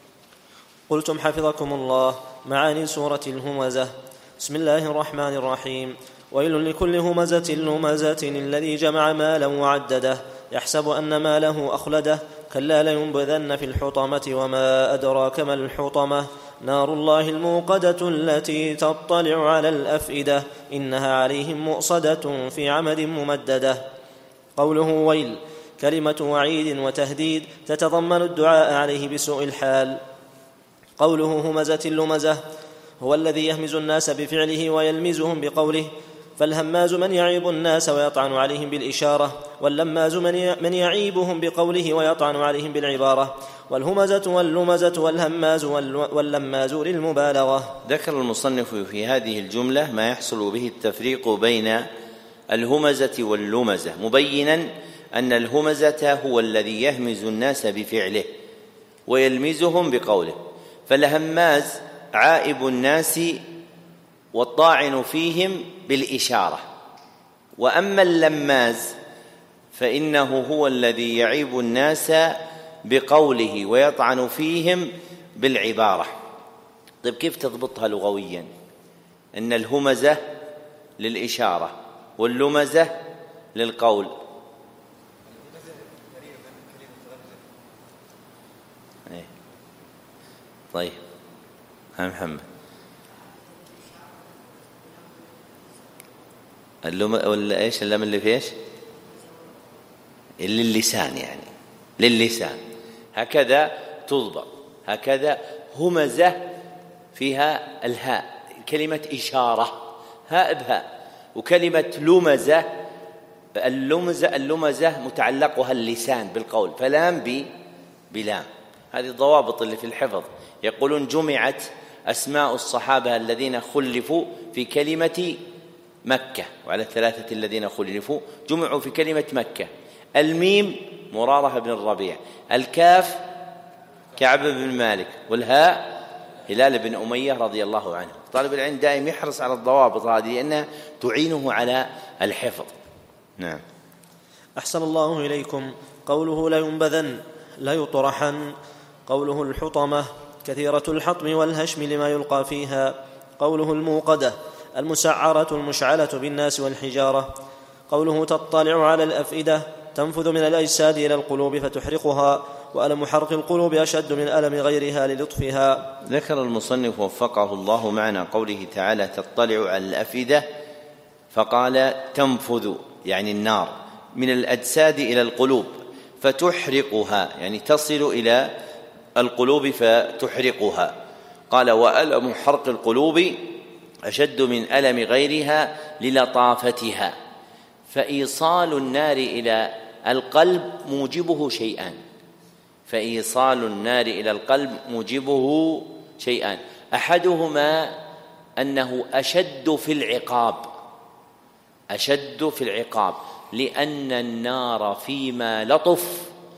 قلتم حفظكم الله معاني سورة الهمزة. بسم الله الرحمن الرحيم. ويل لكل همزة لمزة الذي جمع مالا وعدده يحسب أن ماله أخلده كلا لينبذن في الحطمة وما أدراك ما الحطمة نار الله الموقدة التي تطلع على الأفئدة إنها عليهم مؤصدة في عمد ممددة. قوله ويل كلمة وعيد وتهديد تتضمن الدعاء عليه بسوء الحال. قوله همزة اللمزة هو الذي يهمز الناس بفعله ويلمزهم بقوله، فالهماز من يعيب الناس ويطعن عليهم بالإشارة، واللماز من يعيبهم بقوله ويطعن عليهم بالعبارة، والهمزة واللمزة والهماز واللماز للمبالغة. ذكر المصنف في هذه الجملة ما يحصل به التفريق بين الهمزة واللمزة، مبينا أن الهمزة هو الذي يهمز الناس بفعله ويلمزهم بقوله، فالهماز عائب الناس والطاعن فيهم بالإشارة، وأما اللماز فإنه هو الذي يعيب الناس بقوله ويطعن فيهم بالعبارة. طيب كيف تضبطها لغويا؟ أن الهمزة للإشارة واللمزة للقول. طيب ها محمد، ايش اللام اللي في ايش؟ للسان يعني للسان، هكذا تضبط، هكذا. همزة فيها الهاء، كلمة إشارة هاء بهاء. وكلمة لمزة، اللمزة متعلقها اللسان بالقول، فلام بلام. هذه الضوابط اللي في الحفظ. يقولون جمعت أسماء الصحابة الذين خلفوا في كلمة مكة، وعلى الثلاثة الذين خلفوا جمعوا في كلمة مكة. الميم مرارة بن الربيع، الكاف كعب بن مالك، والهاء هلال بن أمية رضي الله عنه. طالب العلم دائم يحرص على الضوابط هذه لأنها تعينه على الحفظ. نعم. أحسن الله إليكم. قوله لينبذن ليطرحن. قوله الحطمة كثيرة الحطم والهشم لما يلقى فيها. قوله الموقدة المسعرة المشعلة بالناس والحجارة. قوله تطلع على الأفئدة تنفذ من الأجساد إلى القلوب فتحرقها، وألم حرق القلوب أشد من ألم غيرها للطفها. ذكر المصنف وفقه الله معنى قوله تعالى تطلع على الأفئدة، فقال تنفذ يعني النار من الأجساد إلى القلوب فتحرقها يعني تصل إلى القلوب فتحرقها. قال وألم حرق القلوب أشد من ألم غيرها للطافتها. فإيصال النار إلى القلب موجبه شيئان، فإيصال النار إلى القلب موجبه شيئان، أحدهما أنه أشد في العقاب، أشد في العقاب، لأن النار فيما لطف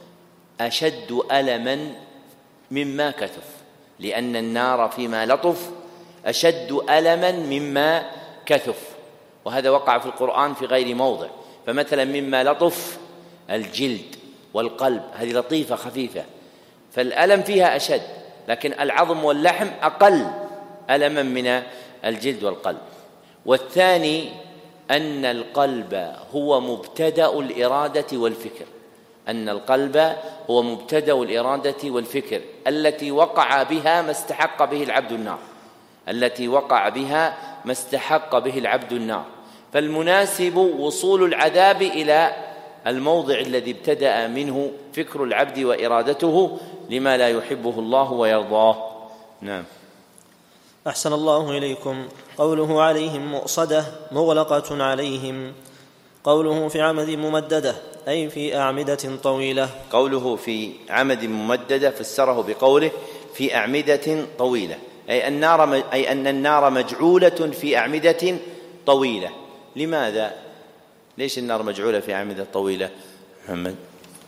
أشد ألما مما كثف، لأن النار فيما لطف أشد ألما مما كثف. وهذا وقع في القرآن في غير موضع. فمثلا مما لطف الجلد والقلب، هذه لطيفة خفيفة، فالألم فيها أشد، لكن العظم واللحم أقل ألما من الجلد والقلب. والثاني أن القلب هو مبتدأ الإرادة والفكر، أن القلب هو مبتدأ الإرادة والفكر التي وقع بها ما استحق به العبد النار، التي وقع بها ما استحق به العبد النار. فالمناسب وصول العذاب إلى الموضع الذي ابتدأ منه فكر العبد وإرادته لما لا يحبه الله ويرضاه. نعم. أحسن الله إليكم. قوله عليهم مؤصدة مغلقة عليهم. قوله في عمد ممددة أي في أعمدة طويلة. قوله في عمد ممددة فسره بقوله في أعمدة طويلة، أي أن النار مجعولة في أعمدة طويلة. لماذا؟ ليش النار مجعولة في أعمدة طويلة محمد؟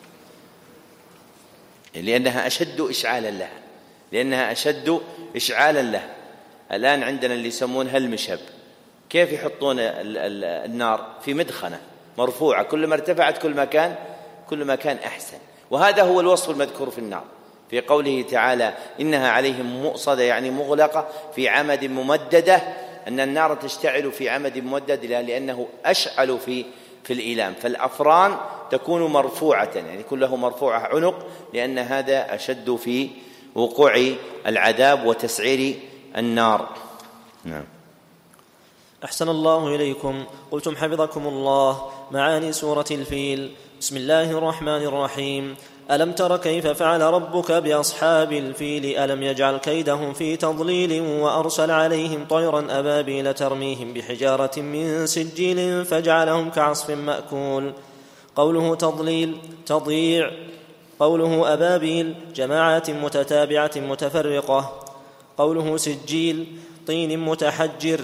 لأنها أشد إشعالا لها، لأنها أشد إشعالا لها. الآن عندنا اللي يسمونها المشهب، كيف يحطون النار؟ في مدخنة مرفوعة، كل ما ارتفعت كل ما كان أحسن. وهذا هو الوصف المذكور في النار في قوله تعالى إنها عليهم مؤصدة يعني مغلقة في عمد ممددة، أن النار تشتعل في عمد ممدد لأنه أشعل في الإيلام. فالأفران تكون مرفوعة يعني كله مرفوعة عنق، لأن هذا أشد في وقوع العذاب وتسعير النار. نعم. أحسن الله إليكم. قلتم حفظكم الله معاني سورة الفيل. بسم الله الرحمن الرحيم. ألم تر كيف فعل ربك بأصحاب الفيل ألم يجعل كيدهم في تضليل وأرسل عليهم طيرا أبابيل ترميهم بحجارة من سجيل فجعلهم كعصف مأكول. قوله تضليل تضييع. قوله أبابيل جماعات متتابعة متفرقة. قوله سجيل طين متحجر.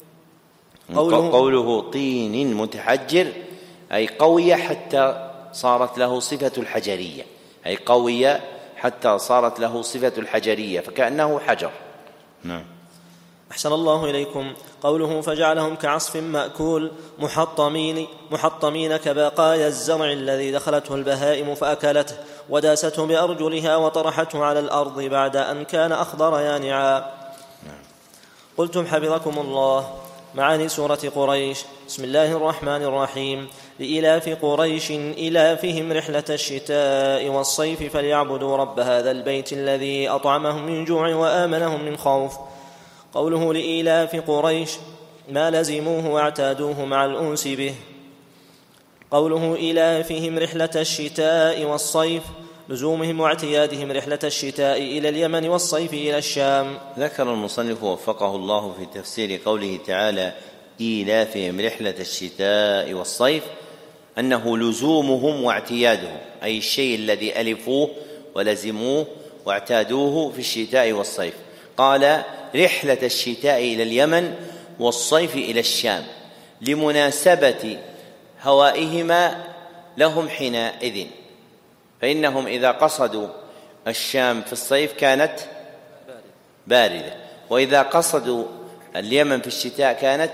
قوله طين متحجر أي قوية حتى صارت له صفة الحجرية، أي قوية حتى صارت له صفة الحجرية فكأنه حجر. نعم. أحسن الله إليكم. قوله فجعلهم كعصف مأكول محطمين كبقايا الزرع الذي دخلته البهائم فأكلته وداسته بأرجلها وطرحته على الأرض بعد أن كان أخضر يانعا. قلتم حفظكم الله معاني سورة قريش. بسم الله الرحمن الرحيم. لإلاف قريش إلافهم رحلة الشتاء والصيف فليعبدوا رب هذا البيت الذي أطعمهم من جوع وآمنهم من خوف. قوله لإلاف قريش ما لزموه واعتادوه مع الأنس به. قوله إيلافهم رحلة الشتاء والصيف لزومهم واعتيادهم رحلة الشتاء إلى اليمن والصيف إلى الشام. ذكر المصنف وفقه الله في تفسير قوله تعالى إيلافهم رحلة الشتاء والصيف أنه لزومهم واعتيادهم، أي الشيء الذي ألفوه ولزموه واعتادوه في الشتاء والصيف. قال رحلة الشتاء إلى اليمن والصيف إلى الشام لمناسبة هوائهما لهم حينئذ، فإنهم إذا قصدوا الشام في الصيف كانت باردة، وإذا قصدوا اليمن في الشتاء كانت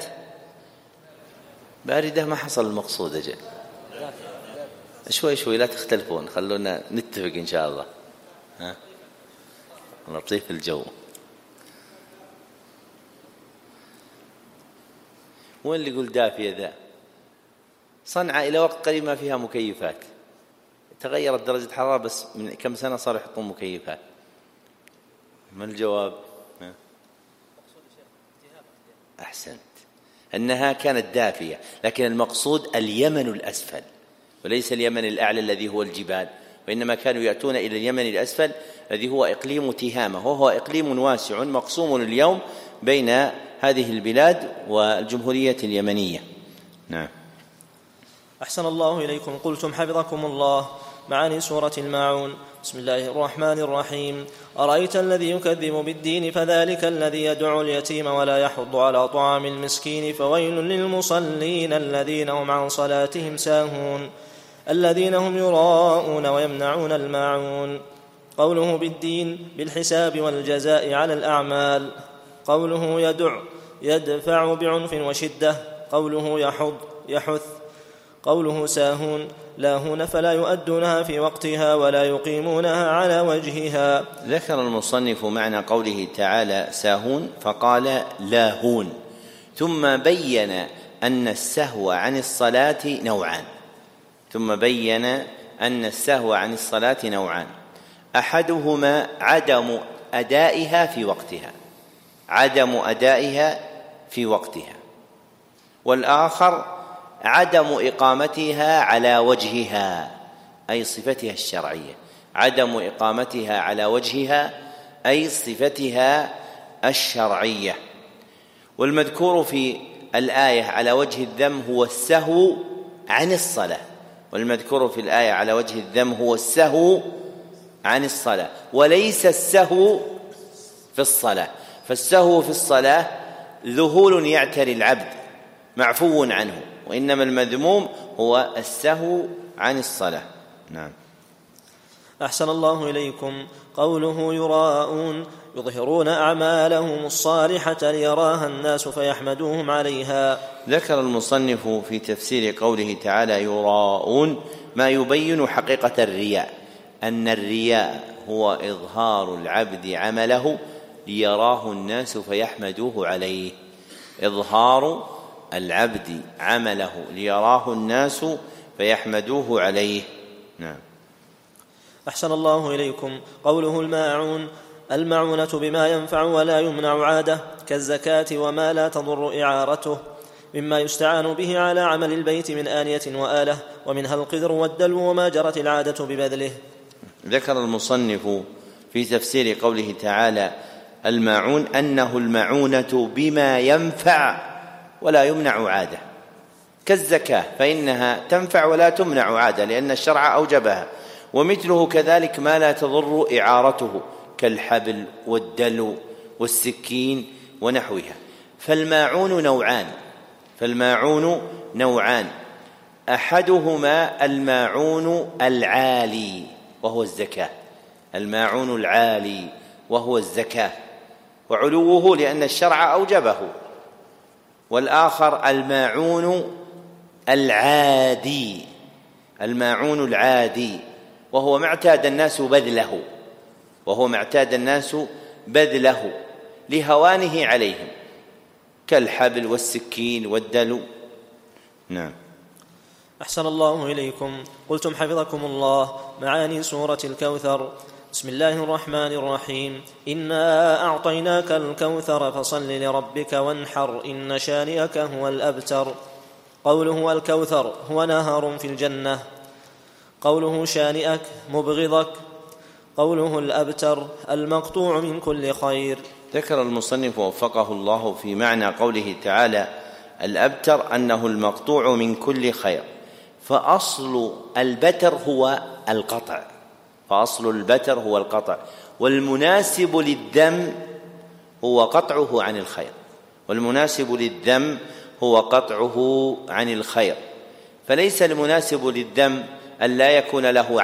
باردة. ما حصل المقصود أجل. شوي لا تختلفون، خلونا نتفق إن شاء الله. لطيف الجو. وين اللي يقول دافية ذا؟ صنعاء إلى وقت قريب ما فيها مكيفات، تغيرت درجة الحرارة بس من كم سنة صاروا يحطون مكيفات. ما الجواب؟ أحسنت، أنها كانت دافية، لكن المقصود اليمن الأسفل وليس اليمن الأعلى الذي هو الجبال، وإنما كانوا يأتون إلى اليمن الأسفل الذي هو إقليم تهامة، وهو إقليم واسع مقسوم اليوم بين هذه البلاد والجمهورية اليمنية. نعم. أحسن الله إليكم. قلتم حفظكم الله معاني سورة الماعون. بسم الله الرحمن الرحيم. أرأيت الذي يكذب بالدين فذلك الذي يدعو اليتيم ولا يحض على طعام المسكين فويل للمصلين الذين هم عن صلاتهم ساهون الذين هم يراءون ويمنعون الماعون. قوله بالدين بالحساب والجزاء على الأعمال. قوله يدفع بعنف وشدة. قوله يحض يحث. قوله ساهون لاهون فلا يؤدونها في وقتها ولا يقيمونها على وجهها. ذكر المصنف معنى قوله تعالى ساهون فقال لاهون، ثم بين أن السهو عن الصلاة نوعان. أحدهما عدم أدائها في وقتها، والآخر عدم إقامتها على وجهها أي صفتها الشرعية. عدم إقامتها على وجهها أي صفتها الشرعية. والمذكور في الآية على وجه الذم هو السهو عن الصلاة، وليس السهو في الصلاة. فالسهو في الصلاة ذهول يعتري العبد معفو عنه، وإنما المذموم هو السهو عن الصلاة. نعم. أحسن الله إليكم. قوله يراءون يظهرون أعمالهم الصالحة ليراها الناس فيحمدوهم عليها. ذكر المصنف في تفسير قوله تعالى يراءون ما يبين حقيقة الرياء، أن الرياء هو إظهار العبد عمله ليراه الناس فيحمدوه عليه. إظهار العبد عمله ليراه الناس فيحمدوه عليه. نعم. أحسن الله إليكم. قوله المعونة بما ينفع ولا يمنع عادة كالزكاة وما لا تضر إعارته، مما يستعان به على عمل البيت من آنية وآلة، ومنها القدر والدلو وما جرت العادة ببذله. ذكر المصنف في تفسير قوله تعالى الماعون أنه المعونة بما ينفع ولا يمنع عادة، كالزكاة فإنها تنفع ولا تمنع عادة لأن الشرع أوجبها، ومثله كذلك ما لا تضر إعارته كالحبل والدلو والسكين ونحوها. فالماعون نوعان، أحدهما الماعون العالي وهو الزكاة، وعلوه لأن الشرع أوجبه. والآخر الماعون العادي وهو ما اعتاد الناس بذله لهوانه عليهم كالحبل والسكين والدلو. نعم. أحسن الله إليكم. قلتم حفظكم الله معاني سورة الكوثر. بسم الله الرحمن الرحيم. إنا أعطيناك الكوثر فصل لربك وانحر إن شانئك هو الأبتر. قوله الكوثر هو نهر في الجنة. قوله شانئك مبغضك. قوله الأبتر المقطوع من كل خير. ذكر المصنف وفقه الله في معنى قوله تعالى الأبتر أنه المقطوع من كل خير، فأصل البتر هو القطع، والمناسب للذم هو قطعه عن الخير، فليس المناسب للذم أن لا يكون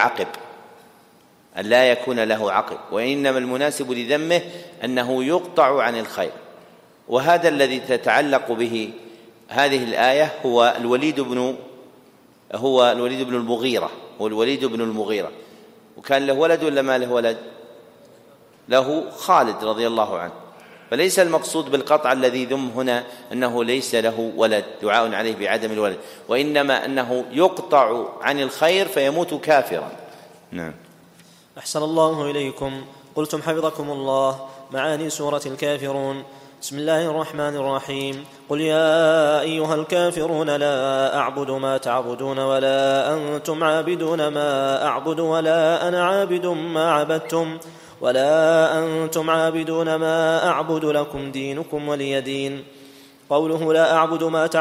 له عقب، وإنما المناسب لذمه أنه يقطع عن الخير. وهذا الذي تتعلق به هذه الآية هو الوليد بن المغيرة، وكان له ولد ولا ما له ولد؟ له خالد رضي الله عنه. فليس المقصود بالقطع الذي ذم هنا أنه ليس له ولد دعاء عليه بعدم الولد، وإنما أنه يقطع عن الخير فيموت كافرا. نعم. أحسن الله إليكم. قلتم حفظكم الله معاني سورة الكافرون. بسم الله الرحمن الرحيم. قل يا أيها الكافرون لا أعبد ما تعبدون ولا أنتم عابدون ما أعبد ولا أنا عابد ما عبدتم ولا أنتم عابدون ما أعبد لكم دينكم ولي دين. قوله لا أعبد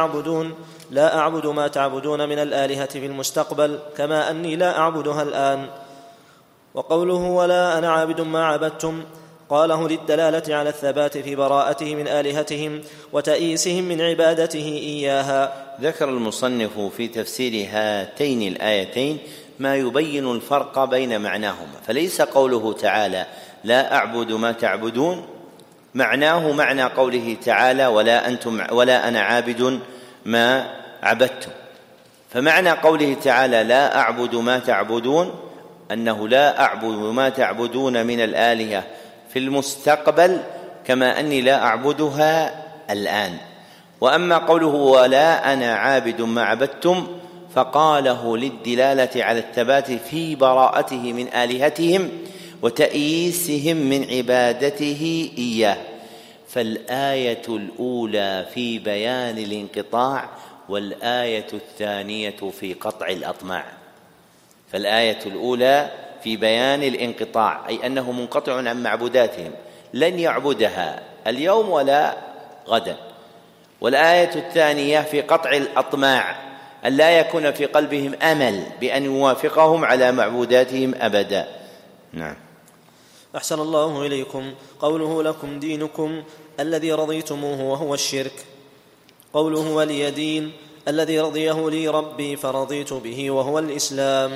ما تعبدون من الآلهة في المستقبل كما أني لا أعبدها الآن. وقوله ولا أنا عابد ما عبدتم قاله للدلالة على الثبات في براءته من آلهتهم وتأييسهم من عبادته إياها. ذكر المصنف في تفسير هاتين الآيتين ما يبين الفرق بين معناهما، فليس قوله تعالى لا أعبد ما تعبدون معناه معنى قوله تعالى ولا أنا عابد ما عبدتم. فمعنى قوله تعالى لا أعبد ما تعبدون أنه لا أعبد ما تعبدون من الآلهة في المستقبل كما أني لا أعبدها الآن. وأما قوله ولا أنا عابد ما عبدتم فقاله للدلالة على الثبات في براءته من آلهتهم وتأييسهم من عبادته إياه. فالآية الأولى في بيان الانقطاع والآية الثانية في قطع الأطماع. فالآية الأولى في بيان الانقطاع أي أنه منقطع عن معبوداتهم لن يعبدها اليوم ولا غدا، والآية الثانية في قطع الأطماع أن لا يكون في قلبهم أمل بأن يوافقهم على معبوداتهم أبدا. نعم. أحسن الله إليكم. قوله لكم دينكم الذي رضيتموه وهو الشرك. قوله ولي دين الذي رضيه لي ربي فرضيت به وهو الإسلام.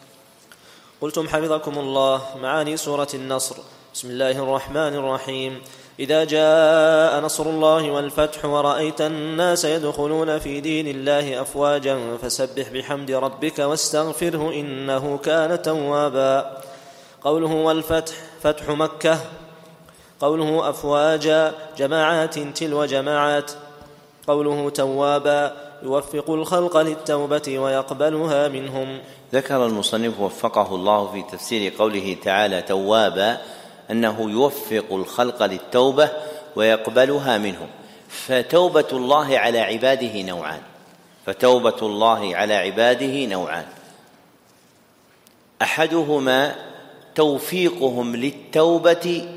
قلتم حفظكم الله معاني سورة النصر. بسم الله الرحمن الرحيم. إذا جاء نصر الله والفتح ورأيت الناس يدخلون في دين الله أفواجا فسبح بحمد ربك واستغفره إنه كان توابا. قوله والفتح فتح مكة. قوله أفواجا جماعات تلو جماعات. قوله توابا يوفق الخلق للتوبة ويقبلها منهم. ذكر المصنف وفقه الله في تفسير قوله تعالى توابا أنه يوفق الخلق للتوبة ويقبلها منهم. فتوبة الله على عباده نوعان، أحدهما توفيقهم للتوبة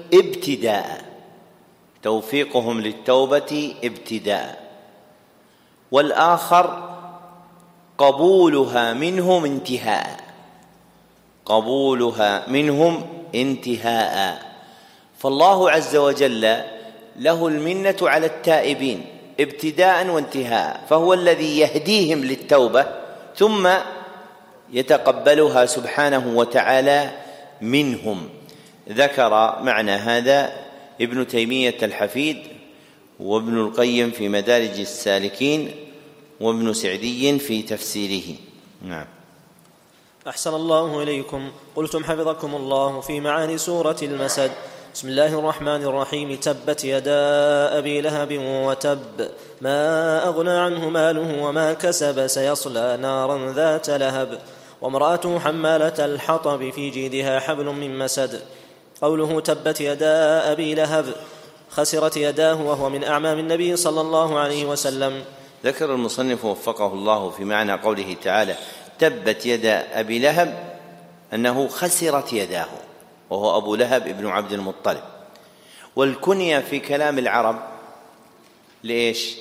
ابتداء، والآخر قبولها منهم انتهاء. فالله عز وجل له المنة على التائبين ابتداء وانتهاء، فهو الذي يهديهم للتوبة ثم يتقبلها سبحانه وتعالى منهم. ذكر معنى هذا ابن تيمية الحفيد وابن القيم في مدارج السالكين وابن سعدي في تفسيره. نعم. أحسن الله إليكم. قلتم حفظكم الله في معاني سورة المسد. بسم الله الرحمن الرحيم. تبت يدا أبي لهب وتب ما أغنى عنه ماله وما كسب سيصلى نارا ذات لهب وامرأته حمالة الحطب في جيدها حبل من مسد. قوله تبت يدا أبي لهب خسرت يداه وهو من أعمام النبي صلى الله عليه وسلم. ذكر المصنف وفقه الله في معنى قوله تعالى تبت يدا أبي لهب أنه خسرت يداه، وهو أبو لهب ابن عبد المطلب. والكنية في كلام العرب لإيش؟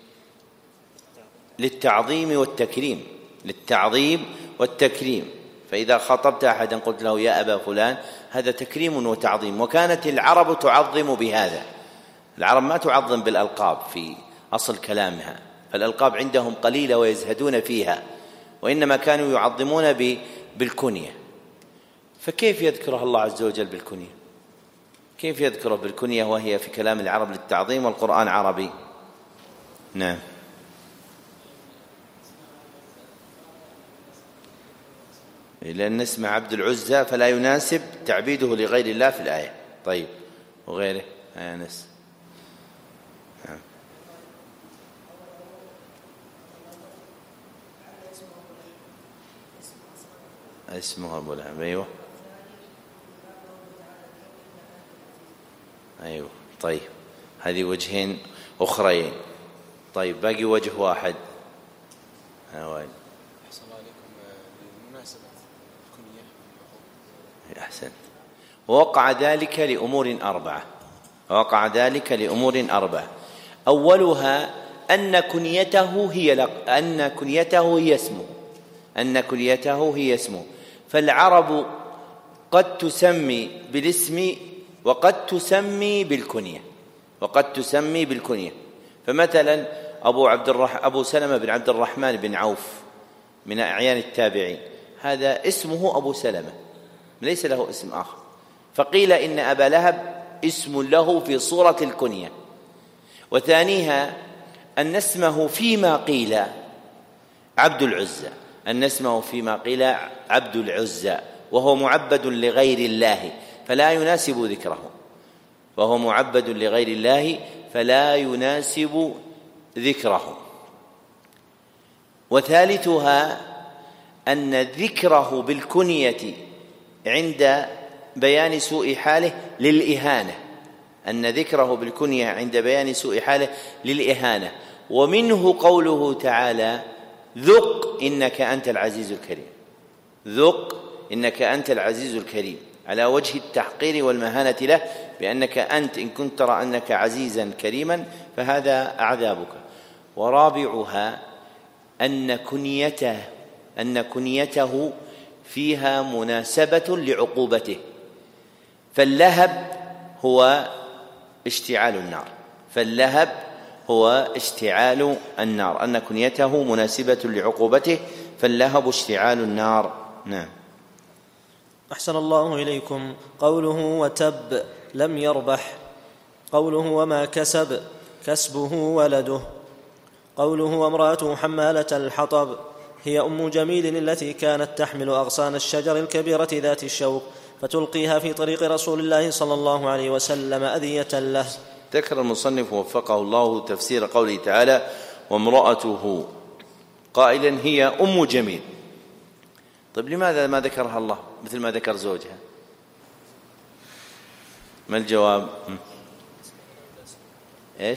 للتعظيم والتكريم، للتعظيم والتكريم. فإذا خاطبت أحدا قلت له يا أبا فلان، هذا تكريم وتعظيم. وكانت العرب تعظم بهذا. العرب ما تعظم بالألقاب في أصل كلامها، فالألقاب عندهم قليلة ويزهدون فيها، وإنما كانوا يعظمون بالكنية. فكيف يذكرها الله عز وجل بالكنية؟ كيف يذكره بالكنية وهي في كلام العرب للتعظيم والقرآن عربي؟ نعم. لأن اسم عبد العزى فلا يناسب تعبيده لغير الله في الآية. طيب، وغيره يا أنس؟ نعم. اسمه أبو لهب. أيوه أيوه. طيب، هذه وجهين أخرين. طيب، باقي وجه واحد. أحسن الله عليكم. بمناسبة الكنية أحسن. ووقع ذلك لأمور أربعة. أولها أن كنيته هي اسمه. فالعرب قد تسمي بالاسم وقد تسمي بالكنية. فمثلا أبو سلمة بن عبد الرحمن بن عوف من أعيان التابعين، هذا اسمه أبو سلمة، ليس له اسم آخر. فقيل إن أبا لهب اسم له في صورة الكنية. وثانيها أن اسمه فيما قيل عبد العزى، وهو معبد لغير الله فلا يناسب ذكره. وثالثها أن ذكره بالكنية عند بيان سوء حاله للإهانة. ومنه قوله تعالى ذق إنك أنت العزيز الكريم، على وجه التحقير والمهانة له، بأنك أنت إن كنت ترى أنك عزيزا كريما فهذا أعذابك. ورابعها أن كنيته فيها مناسبة لعقوبته، فاللهب هو اشتعال النار، أن كنيته مناسبة لعقوبته فاللهب اشتعال النار. نعم. أحسن الله إليكم. قوله وتب لم يربح. قوله وما كسب كسبه ولده. قوله وامرأته حمالة الحطب هي أم جميل التي كانت تحمل أغصان الشجر الكبيرة ذات الشوك فتلقيها في طريق رسول الله صلى الله عليه وسلم أذية له. ذكر المصنف وفقه الله تفسير قوله تعالى وامرأته قائلا هي أم جميل. طيب، لماذا ما ذكرها الله مثل ما ذكر زوجها؟ ما الجواب؟ ايش؟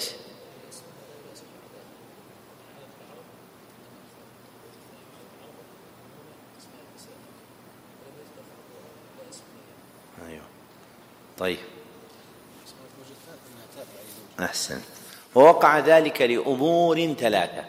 ايوه. طيب، احسن. ووقع ذلك لأمور ثلاثة.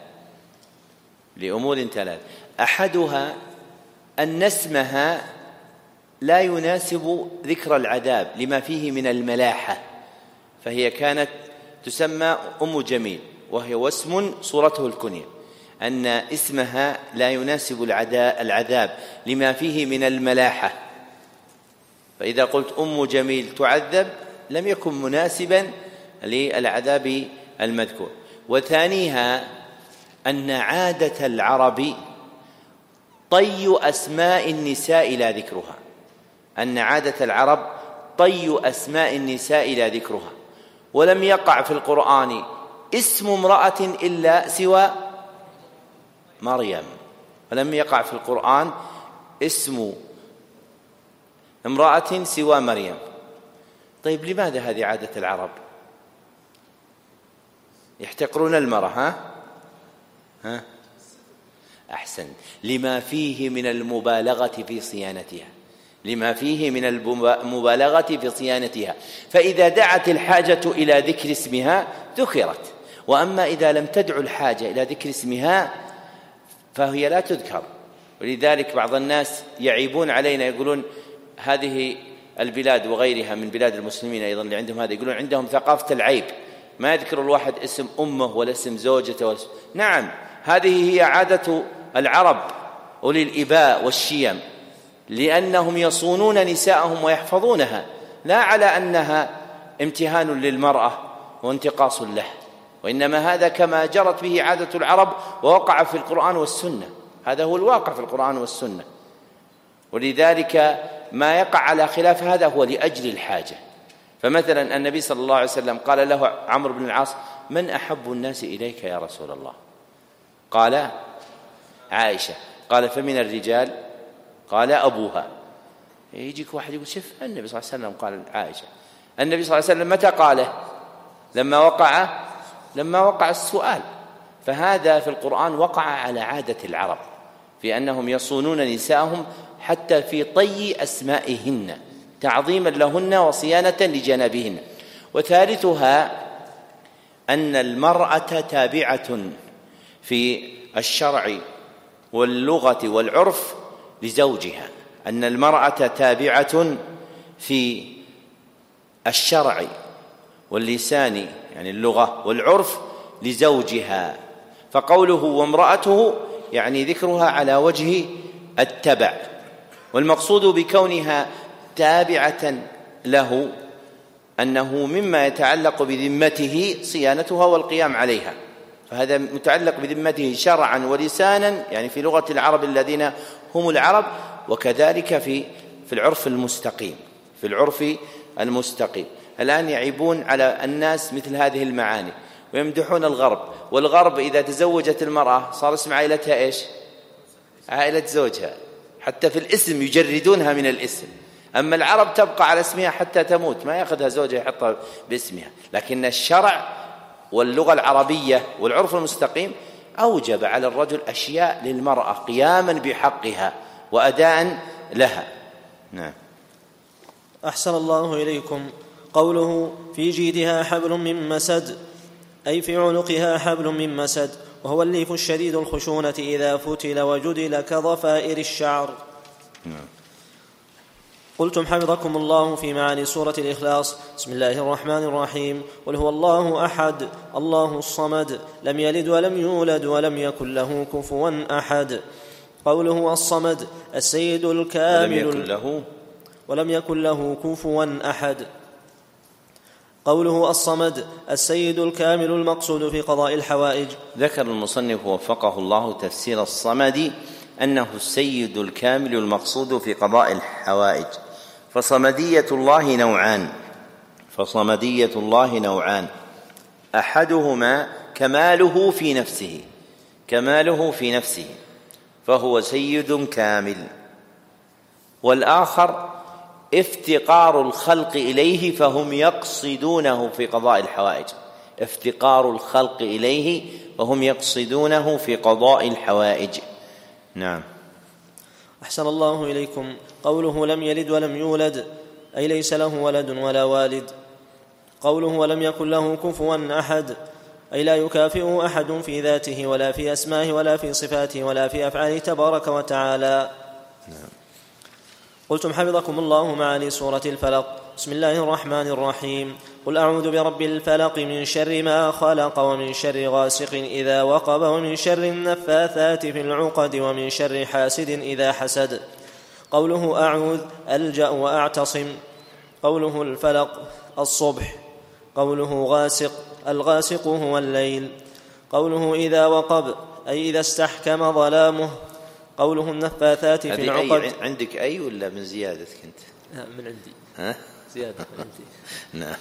أحدها أن اسمها لا يناسب ذكر العذاب لما فيه من الملاحة، فهي كانت تسمى أم جميل وهي واسم صورته الكنية، أن اسمها لا يناسب العذاب لما فيه من الملاحة، فإذا قلت أم جميل تعذب لم يكن مناسبا للعذاب المذكور. وثانيها أن عادة العرب طي أسماء النساء لا ذكرها، ولم يقع في القرآن اسم امرأة إلا سوى مريم، ولم يقع في القرآن اسم امرأة سوى مريم. طيب، لماذا هذه عادة العرب؟ يحتقرون المرأة، أحسن، لما فيه من المبالغة في صيانتها، لما فيه من المبالغة في صيانتها. فإذا دعت الحاجة إلى ذكر اسمها ذكرت، وأما إذا لم تدع الحاجة إلى ذكر اسمها فهي لا تذكر. ولذلك بعض الناس يعيبون علينا، يقولون هذه البلاد وغيرها من بلاد المسلمين أيضا اللي عندهم هذا، يقولون عندهم ثقافة العيب، ما يذكر الواحد اسم أمه ولا اسم زوجته ولا اسم. نعم، هذه هي عادة العرب أولي الإباء والشيم، لأنهم يصونون نساءهم ويحفظونها، لا على أنها امتهان للمرأة وانتقاص له، وإنما هذا كما جرت به عادة العرب ووقع في القرآن والسنة. هذا هو الواقع في القرآن والسنة. ولذلك ما يقع على خلاف هذا هو لأجل الحاجة. فمثلا النبي صلى الله عليه وسلم قال له عمرو بن العاص: من أحب الناس إليك يا رسول الله؟ قال: عائشة. قال: فمن الرجال؟ قال: أبوها. يجيك واحد يقول: شوف النبي صلى الله عليه وسلم قال عائشة. النبي صلى الله عليه وسلم متى قاله؟ لما وقع السؤال. فهذا في القرآن وقع على عادة العرب في أنهم يصونون نساءهم حتى في طي أسمائهن تعظيما لهن وصيانة لجنابهن. وثالثها أن المرأة تابعة في الشرع واللغة والعرف لزوجها، أن المرأة تابعة في الشرع واللسان يعني اللغة والعرف لزوجها. فقوله وامرأته يعني ذكرها على وجه التبع، والمقصود بكونها تابعة له أنه مما يتعلق بذمته صيانتها والقيام عليها، فهذا متعلق بذمته شرعا ولسانا، يعني في لغة العرب الذين هم العرب، وكذلك في العرف المستقيم، في العرف المستقيم. الآن يعيبون على الناس مثل هذه المعاني ويمدحون الغرب، والغرب إذا تزوجت المرأة صار اسم عائلتها إيش؟ عائلة زوجها، حتى في الاسم يجردونها من الاسم. أما العرب تبقى على اسمها حتى تموت، ما يأخذها زوجها يحطها باسمها. لكن الشرع واللغة العربية والعرف المستقيم أوجب على الرجل أشياء للمرأة قياما بحقها وأداء لها. نعم. أحسن الله إليكم. قوله في جيدها حبل من مسد، أي في عنقها حبل من مسد، وهو الليف الشديد الخشونة إذا فتل وجدل كضفائر الشعر. قلتم حفظكم الله في معاني سورة الإخلاص: بسم الله الرحمن الرحيم، قل هو الله أحد الله الصمد لم يلد ولم يولد ولم يكن له كفوا أحد. قوله الصمد السيد الكامل ولم يكن له كفوا أحد. قوله الصمد السيد الكامل المقصود في قضاء الحوائج. ذكر المصنف وفقه الله تفسير الصمد أنه السيد الكامل المقصود في قضاء الحوائج. فصمدية الله نوعان، أحدهما كماله في نفسه فهو سيد كامل، والآخر افتقار الخلق إليه فهم يقصدونه في قضاء الحوائج. افتقار الخلق إليه وهم يقصدونه في قضاء الحوائج. نعم. أحسن الله إليكم. قوله لم يلد ولم يولد أي ليس له ولد ولا والد. قوله ولم يكن له كفوا أحد أي لا يكافئه أحد في ذاته ولا في أسمائه ولا في صفاته ولا في أفعاله تبارك وتعالى. نعم. قلتم حفظكم الله معاني سورة الفلق. بسم الله الرحمن الرحيم. قل أعوذ برب الفلق من شر ما خلق ومن شر غاسق إذا وقب ومن شر النفاثات في العقد ومن شر حاسد إذا حسد. قوله أعوذ ألجأ وأعتصم. قوله الفلق الصبح. قوله غاسق الغاسق هو الليل. قوله إذا وقب أي إذا استحكم ظلامه. قوله النفاثات في العقد. عندك أي ولا من زيادتك أنت؟ من عندي. زيادة من عندي. نعم.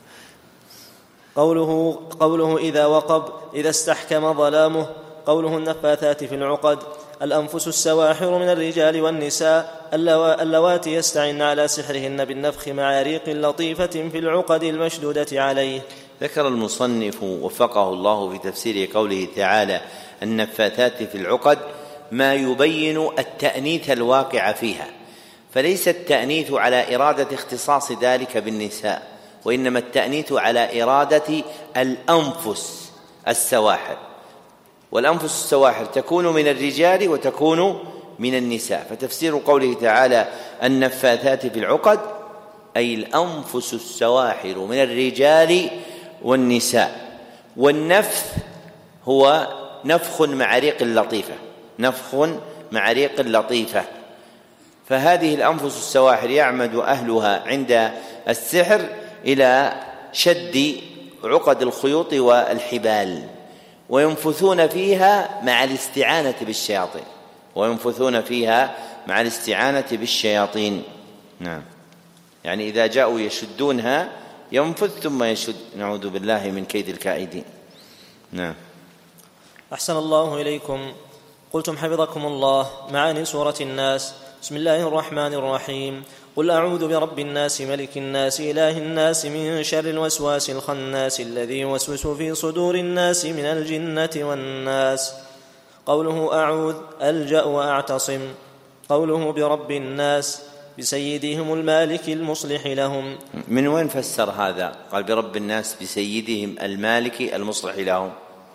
قوله إذا وقب إذا استحكم ظلامه. قوله النفاثات في العقد الأنفس السواحر من الرجال والنساء اللواتي يستعن على سحرهن بالنفخ مع ريق لطيفة في العقد المشدودة عليه. ذكر المصنف وفقه الله في تفسير قوله تعالى النفاثات في العقد ما يبين التأنيث الواقع فيها، فليس التأنيث على إرادة اختصاص ذلك بالنساء، وإنما التأنيث على إرادة الأنفس السواحل، والأنفس السواحل تكون من الرجال وتكون من النساء. فتفسير قوله تعالى النفاثات في العقد أي الأنفس السواحل من الرجال والنساء. والنفث هو نفخ مع ريق لطيفة، نفخ مع ريق لطيفة. فهذه الأنفس السواحل يعمد أهلها عند السحر إلى شد عقد الخيوط والحبال، وينفثون فيها مع الاستعانة بالشياطين، وينفثون فيها مع الاستعانة بالشياطين. نعم، يعني إذا جاءوا يشدونها ينفث ثم يشد، نعوذ بالله من كيد الكائدين. نعم. أحسن الله إليكم. قلتم حفظكم الله معاني سورة الناس. بسم الله الرحمن الرحيم. قل أعوذ برب الناس ملك الناس إله الناس من شر الوسواس الخناس الذي يوسوس في صدور الناس من الجنة والناس. قوله أعوذ ألجأ وأعتصم. قوله برب الناس بسيدهم المالك المصلح لهم. من وين فسر هذا؟ قال برب الناس بسيدهم المالك المصلح لهم.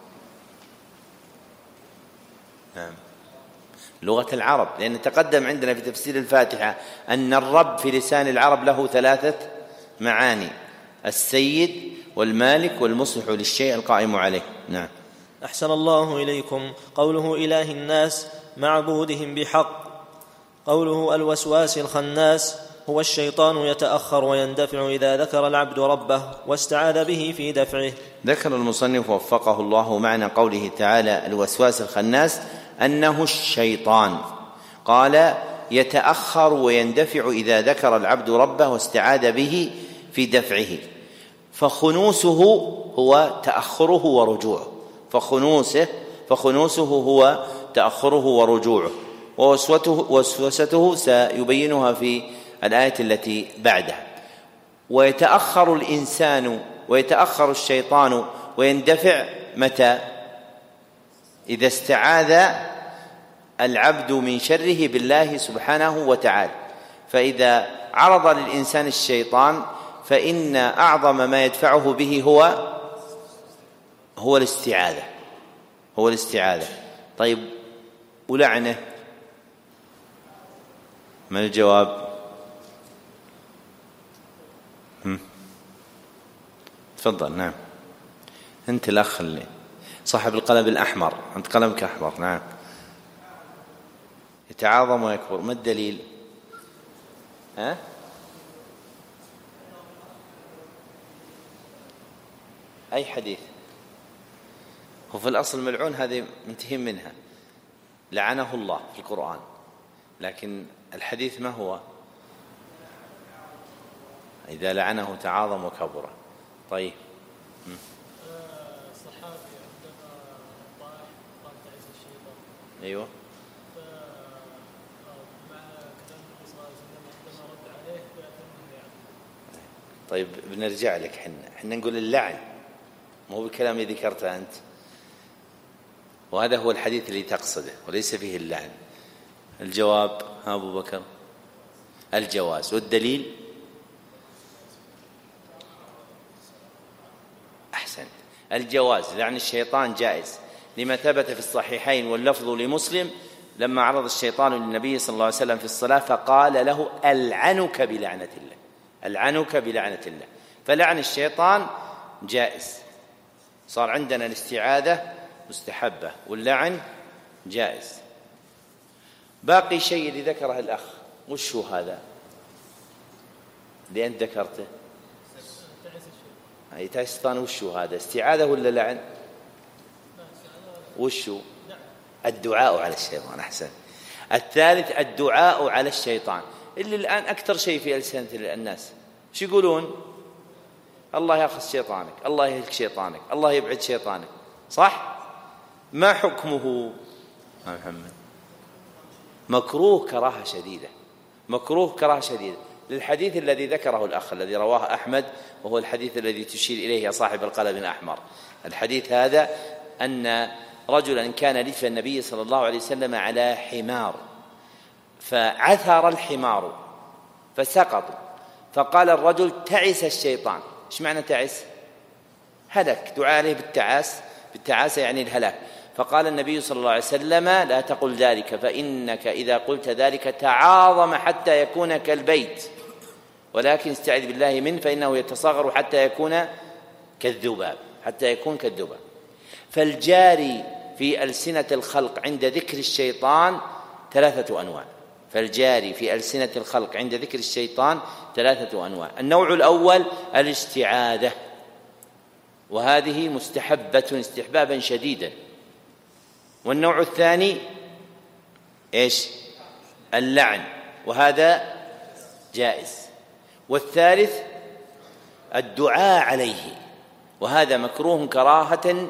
نعم، لغة العرب، لأن تقدم عندنا في تفسير الفاتحة أن الرب في لسان العرب له 3 معاني: السيد والمالك والمصلح للشيء القائم عليه. نعم. أحسن الله إليكم. قوله إله الناس معبودهم بحق. قوله الوسواس الخناس هو الشيطان يتأخر ويندفع إذا ذكر العبد ربه واستعاذ به في دفعه. ذكر المصنف وفقه الله معنى قوله تعالى الوسواس الخناس أنه الشيطان، قال يتأخر ويندفع إذا ذكر العبد ربه واستعاذ به في دفعه. فخنوسه هو تأخره ورجوعه، فخنوسه هو تأخره ورجوعه، ووسوسته سيبينها في الآية التي بعدها. ويتأخر الإنسان ويتأخر الشيطان ويندفع متى؟ إذا استعاذ العبد من شره بالله سبحانه وتعالى. فإذا عرض للإنسان الشيطان فإن أعظم ما يدفعه به هو الاستعاذة. طيب، ولعنه ما الجواب؟ تفضل. نعم، أنت الأخ اللي صاحب القلم الأحمر، أنت قلمك أحمر. نعم. يتعاظم ويكبر، ما الدليل؟ أي حديث؟ هو في الأصل ملعون، هذه منتهين منها، لعنه الله في القرآن، لكن الحديث ما هو؟ إذا لعنه تعاظم وكبر. طيب. الصحابي عندما طاح قال تعيس الشيطان. أيوه. مع كلام النبي صلى الله عليه وسلم عندما رد عليه بأثنه يعني. طيب، بنرجع لك، حنا نقول اللعن، مو بالكلام اللي ذكرته أنت، وهذا هو الحديث اللي تقصده وليس فيه اللعن. الجواب أبو بكر الجواز. والدليل؟ أحسنت، الجواز لعن الشيطان جائز، لما ثبت في الصحيحين واللفظ لمسلم لما عرض الشيطان للنبي صلى الله عليه وسلم في الصلاة فقال له ألعنك بلعنة الله، ألعنك بلعنة الله. فلعن الشيطان جائز، صار عندنا الاستعاذة مستحبة واللعن جائز. باقي شيء اللي ذكره الأخ، وش هو هذا اللي أنت ذكرته؟ أي الشيطان، وش هو هذا؟ استعاذة ولا لعن؟ وش هو؟ الدعاء على الشيطان. أحسن. الثالث الدعاء على الشيطان، اللي الآن أكثر شيء في ألسنة الناس شو يقولون؟ الله يأخذ شيطانك، الله يهلك شيطانك، الله يبعد شيطانك، صح؟ ما حكمه محمد؟ مكروه كراهة شديدة، مكروه كراهة شديدة، للحديث الذي ذكره الأخ الذي رواه أحمد، وهو الحديث الذي تشير إليه يا صاحب القلم الأحمر. الحديث هذا أن رجلا كان ردف النبي صلى الله عليه وسلم على حمار، فعثر الحمار فسقطوا، فقال الرجل: تعس الشيطان. ايش معنى تعس؟ هلك، دعا عليه بالتعاسة يعني الهلاك. فقال النبي صلى الله عليه وسلم: لا تقل ذلك، فإنك إذا قلت ذلك تعاظم حتى يكون كالبيت، ولكن استعذ بالله منه فإنه يتصاغر حتى يكون كالذباب. فالجاري في ألسنة الخلق عند ذكر الشيطان 3 أنواع. النوع الأول الاستعاذة، وهذه مستحبة استحبابا شديدا. والنوع الثاني إيش؟ اللعن، وهذا جائز. والثالث الدعاء عليه، وهذا مكروه كراهة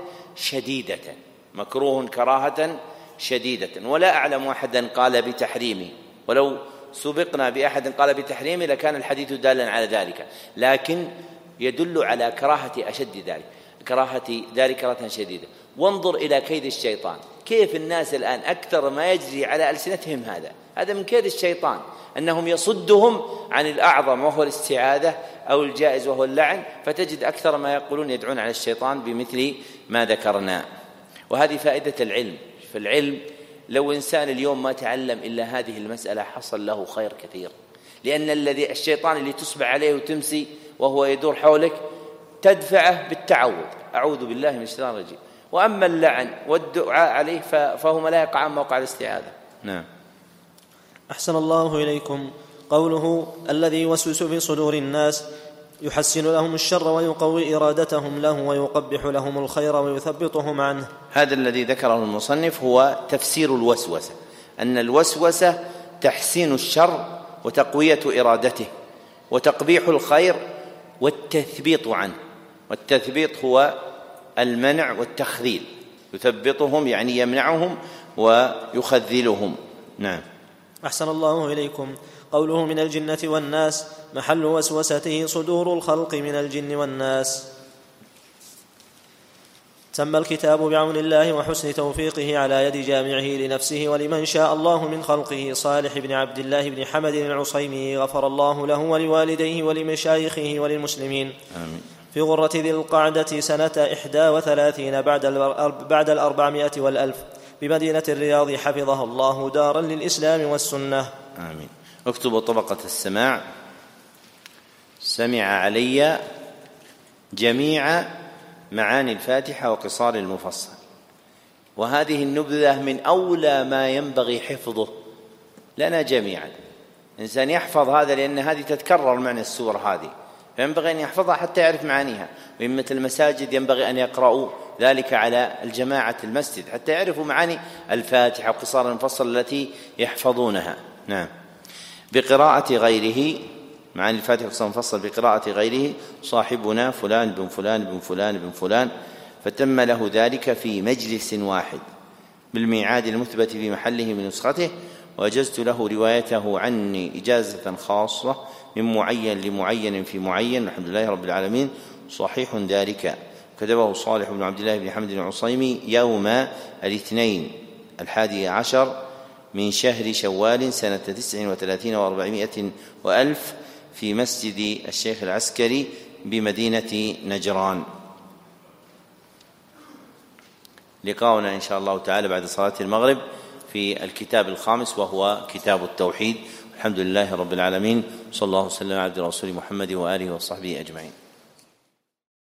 شديدة. ولا أعلم أحدا قال بتحريمه، ولو سبقنا بأحد قال بتحريمه لكان الحديث دالا على ذلك، لكن يدل على كراهة أشد ذلك، كراهة شديدة. وانظر إلى كيد الشيطان، كيف الناس الآن أكثر ما يجري على ألسنتهم هذا من كيد الشيطان، أنهم يصدهم عن الأعظم وهو الاستعاذة، أو الجائز وهو اللعن، فتجد أكثر ما يقولون يدعون على الشيطان بمثل ما ذكرنا. وهذه فائدة العلم. فالعلم لو إنسان اليوم ما تعلم إلا هذه المسألة حصل له خير كثير، لأن الشيطان اللي تصبح عليه وتمسي وهو يدور حولك تدفعه بالتعوذ، أعوذ بالله من الشيطان الرجيم. وأما اللعن والدعاء عليه فهما لا يقعان موقع الاستعاذة. نعم. أحسن الله إليكم. قوله: الذي يوسوس في صدور الناس يحسن لهم الشر ويقوي إرادتهم له ويقبح لهم الخير ويثبطهم عنه. هذا الذي ذكره المصنف هو تفسير الوسوسة، أن الوسوسة تحسين الشر وتقوية إرادته وتقبيح الخير والتثبيط عنه. والتثبيط هو المنع والتخذيل، يثبطهم يعني يمنعهم ويخذلهم. نعم. أحسن الله إليكم. قوله: من الجنة والناس، محل وسوسته صدور الخلق من الجن والناس. تم الكتاب بعون الله وحسن توفيقه على يد جامعه لنفسه ولمن شاء الله من خلقه صالح بن عبد الله بن حمد العصيمي، غفر الله له ولوالديه ولمشايخه وللمسلمين. آمين. في غرة ذي القعدة سنة 31 بعد 400 والألف بمدينة الرياض، حفظها الله دارا للإسلام والسنة. آمين. اكتبوا طبقة السماع: سمع علي جميع معاني الفاتحة وقصار المفصل. وهذه النبذة من أولى ما ينبغي حفظه لنا جميعا. إنسان يحفظ هذا، لأن هذه تتكرر معنى السورة هذه، فينبغي أن يحفظها حتى يعرف معانيها. وإمة المساجد ينبغي أن يقرأوا ذلك على الجماعة المسجد حتى يعرفوا معاني الفاتحة وقصار المفصل التي يحفظونها. نعم. بقراءة غيره، معاني الفاتحة وقصار المفصل بقراءة غيره صاحبنا فلان بن فلان بن فلان بن فلان، فتم له ذلك في مجلس واحد بالميعاد المثبت في محله من نسخته، وأجزت له روايته عني إجازة خاصة من معين لمعين في معين، الحمد لله رب العالمين، صحيح ذلك. كتبه صالح بن عبد الله بن حمد العصيمي يوم الاثنين 11 من شهر شوال سنة 39 و400 وألف في مسجد الشيخ العسكري بمدينة نجران. لقاؤنا إن شاء الله تعالى بعد صلاة المغرب في الكتاب الخامس وهو كتاب التوحيد. الحمد لله رب العالمين، صلى الله وسلم على عبد رسول محمد وآله وصحبه أجمعين.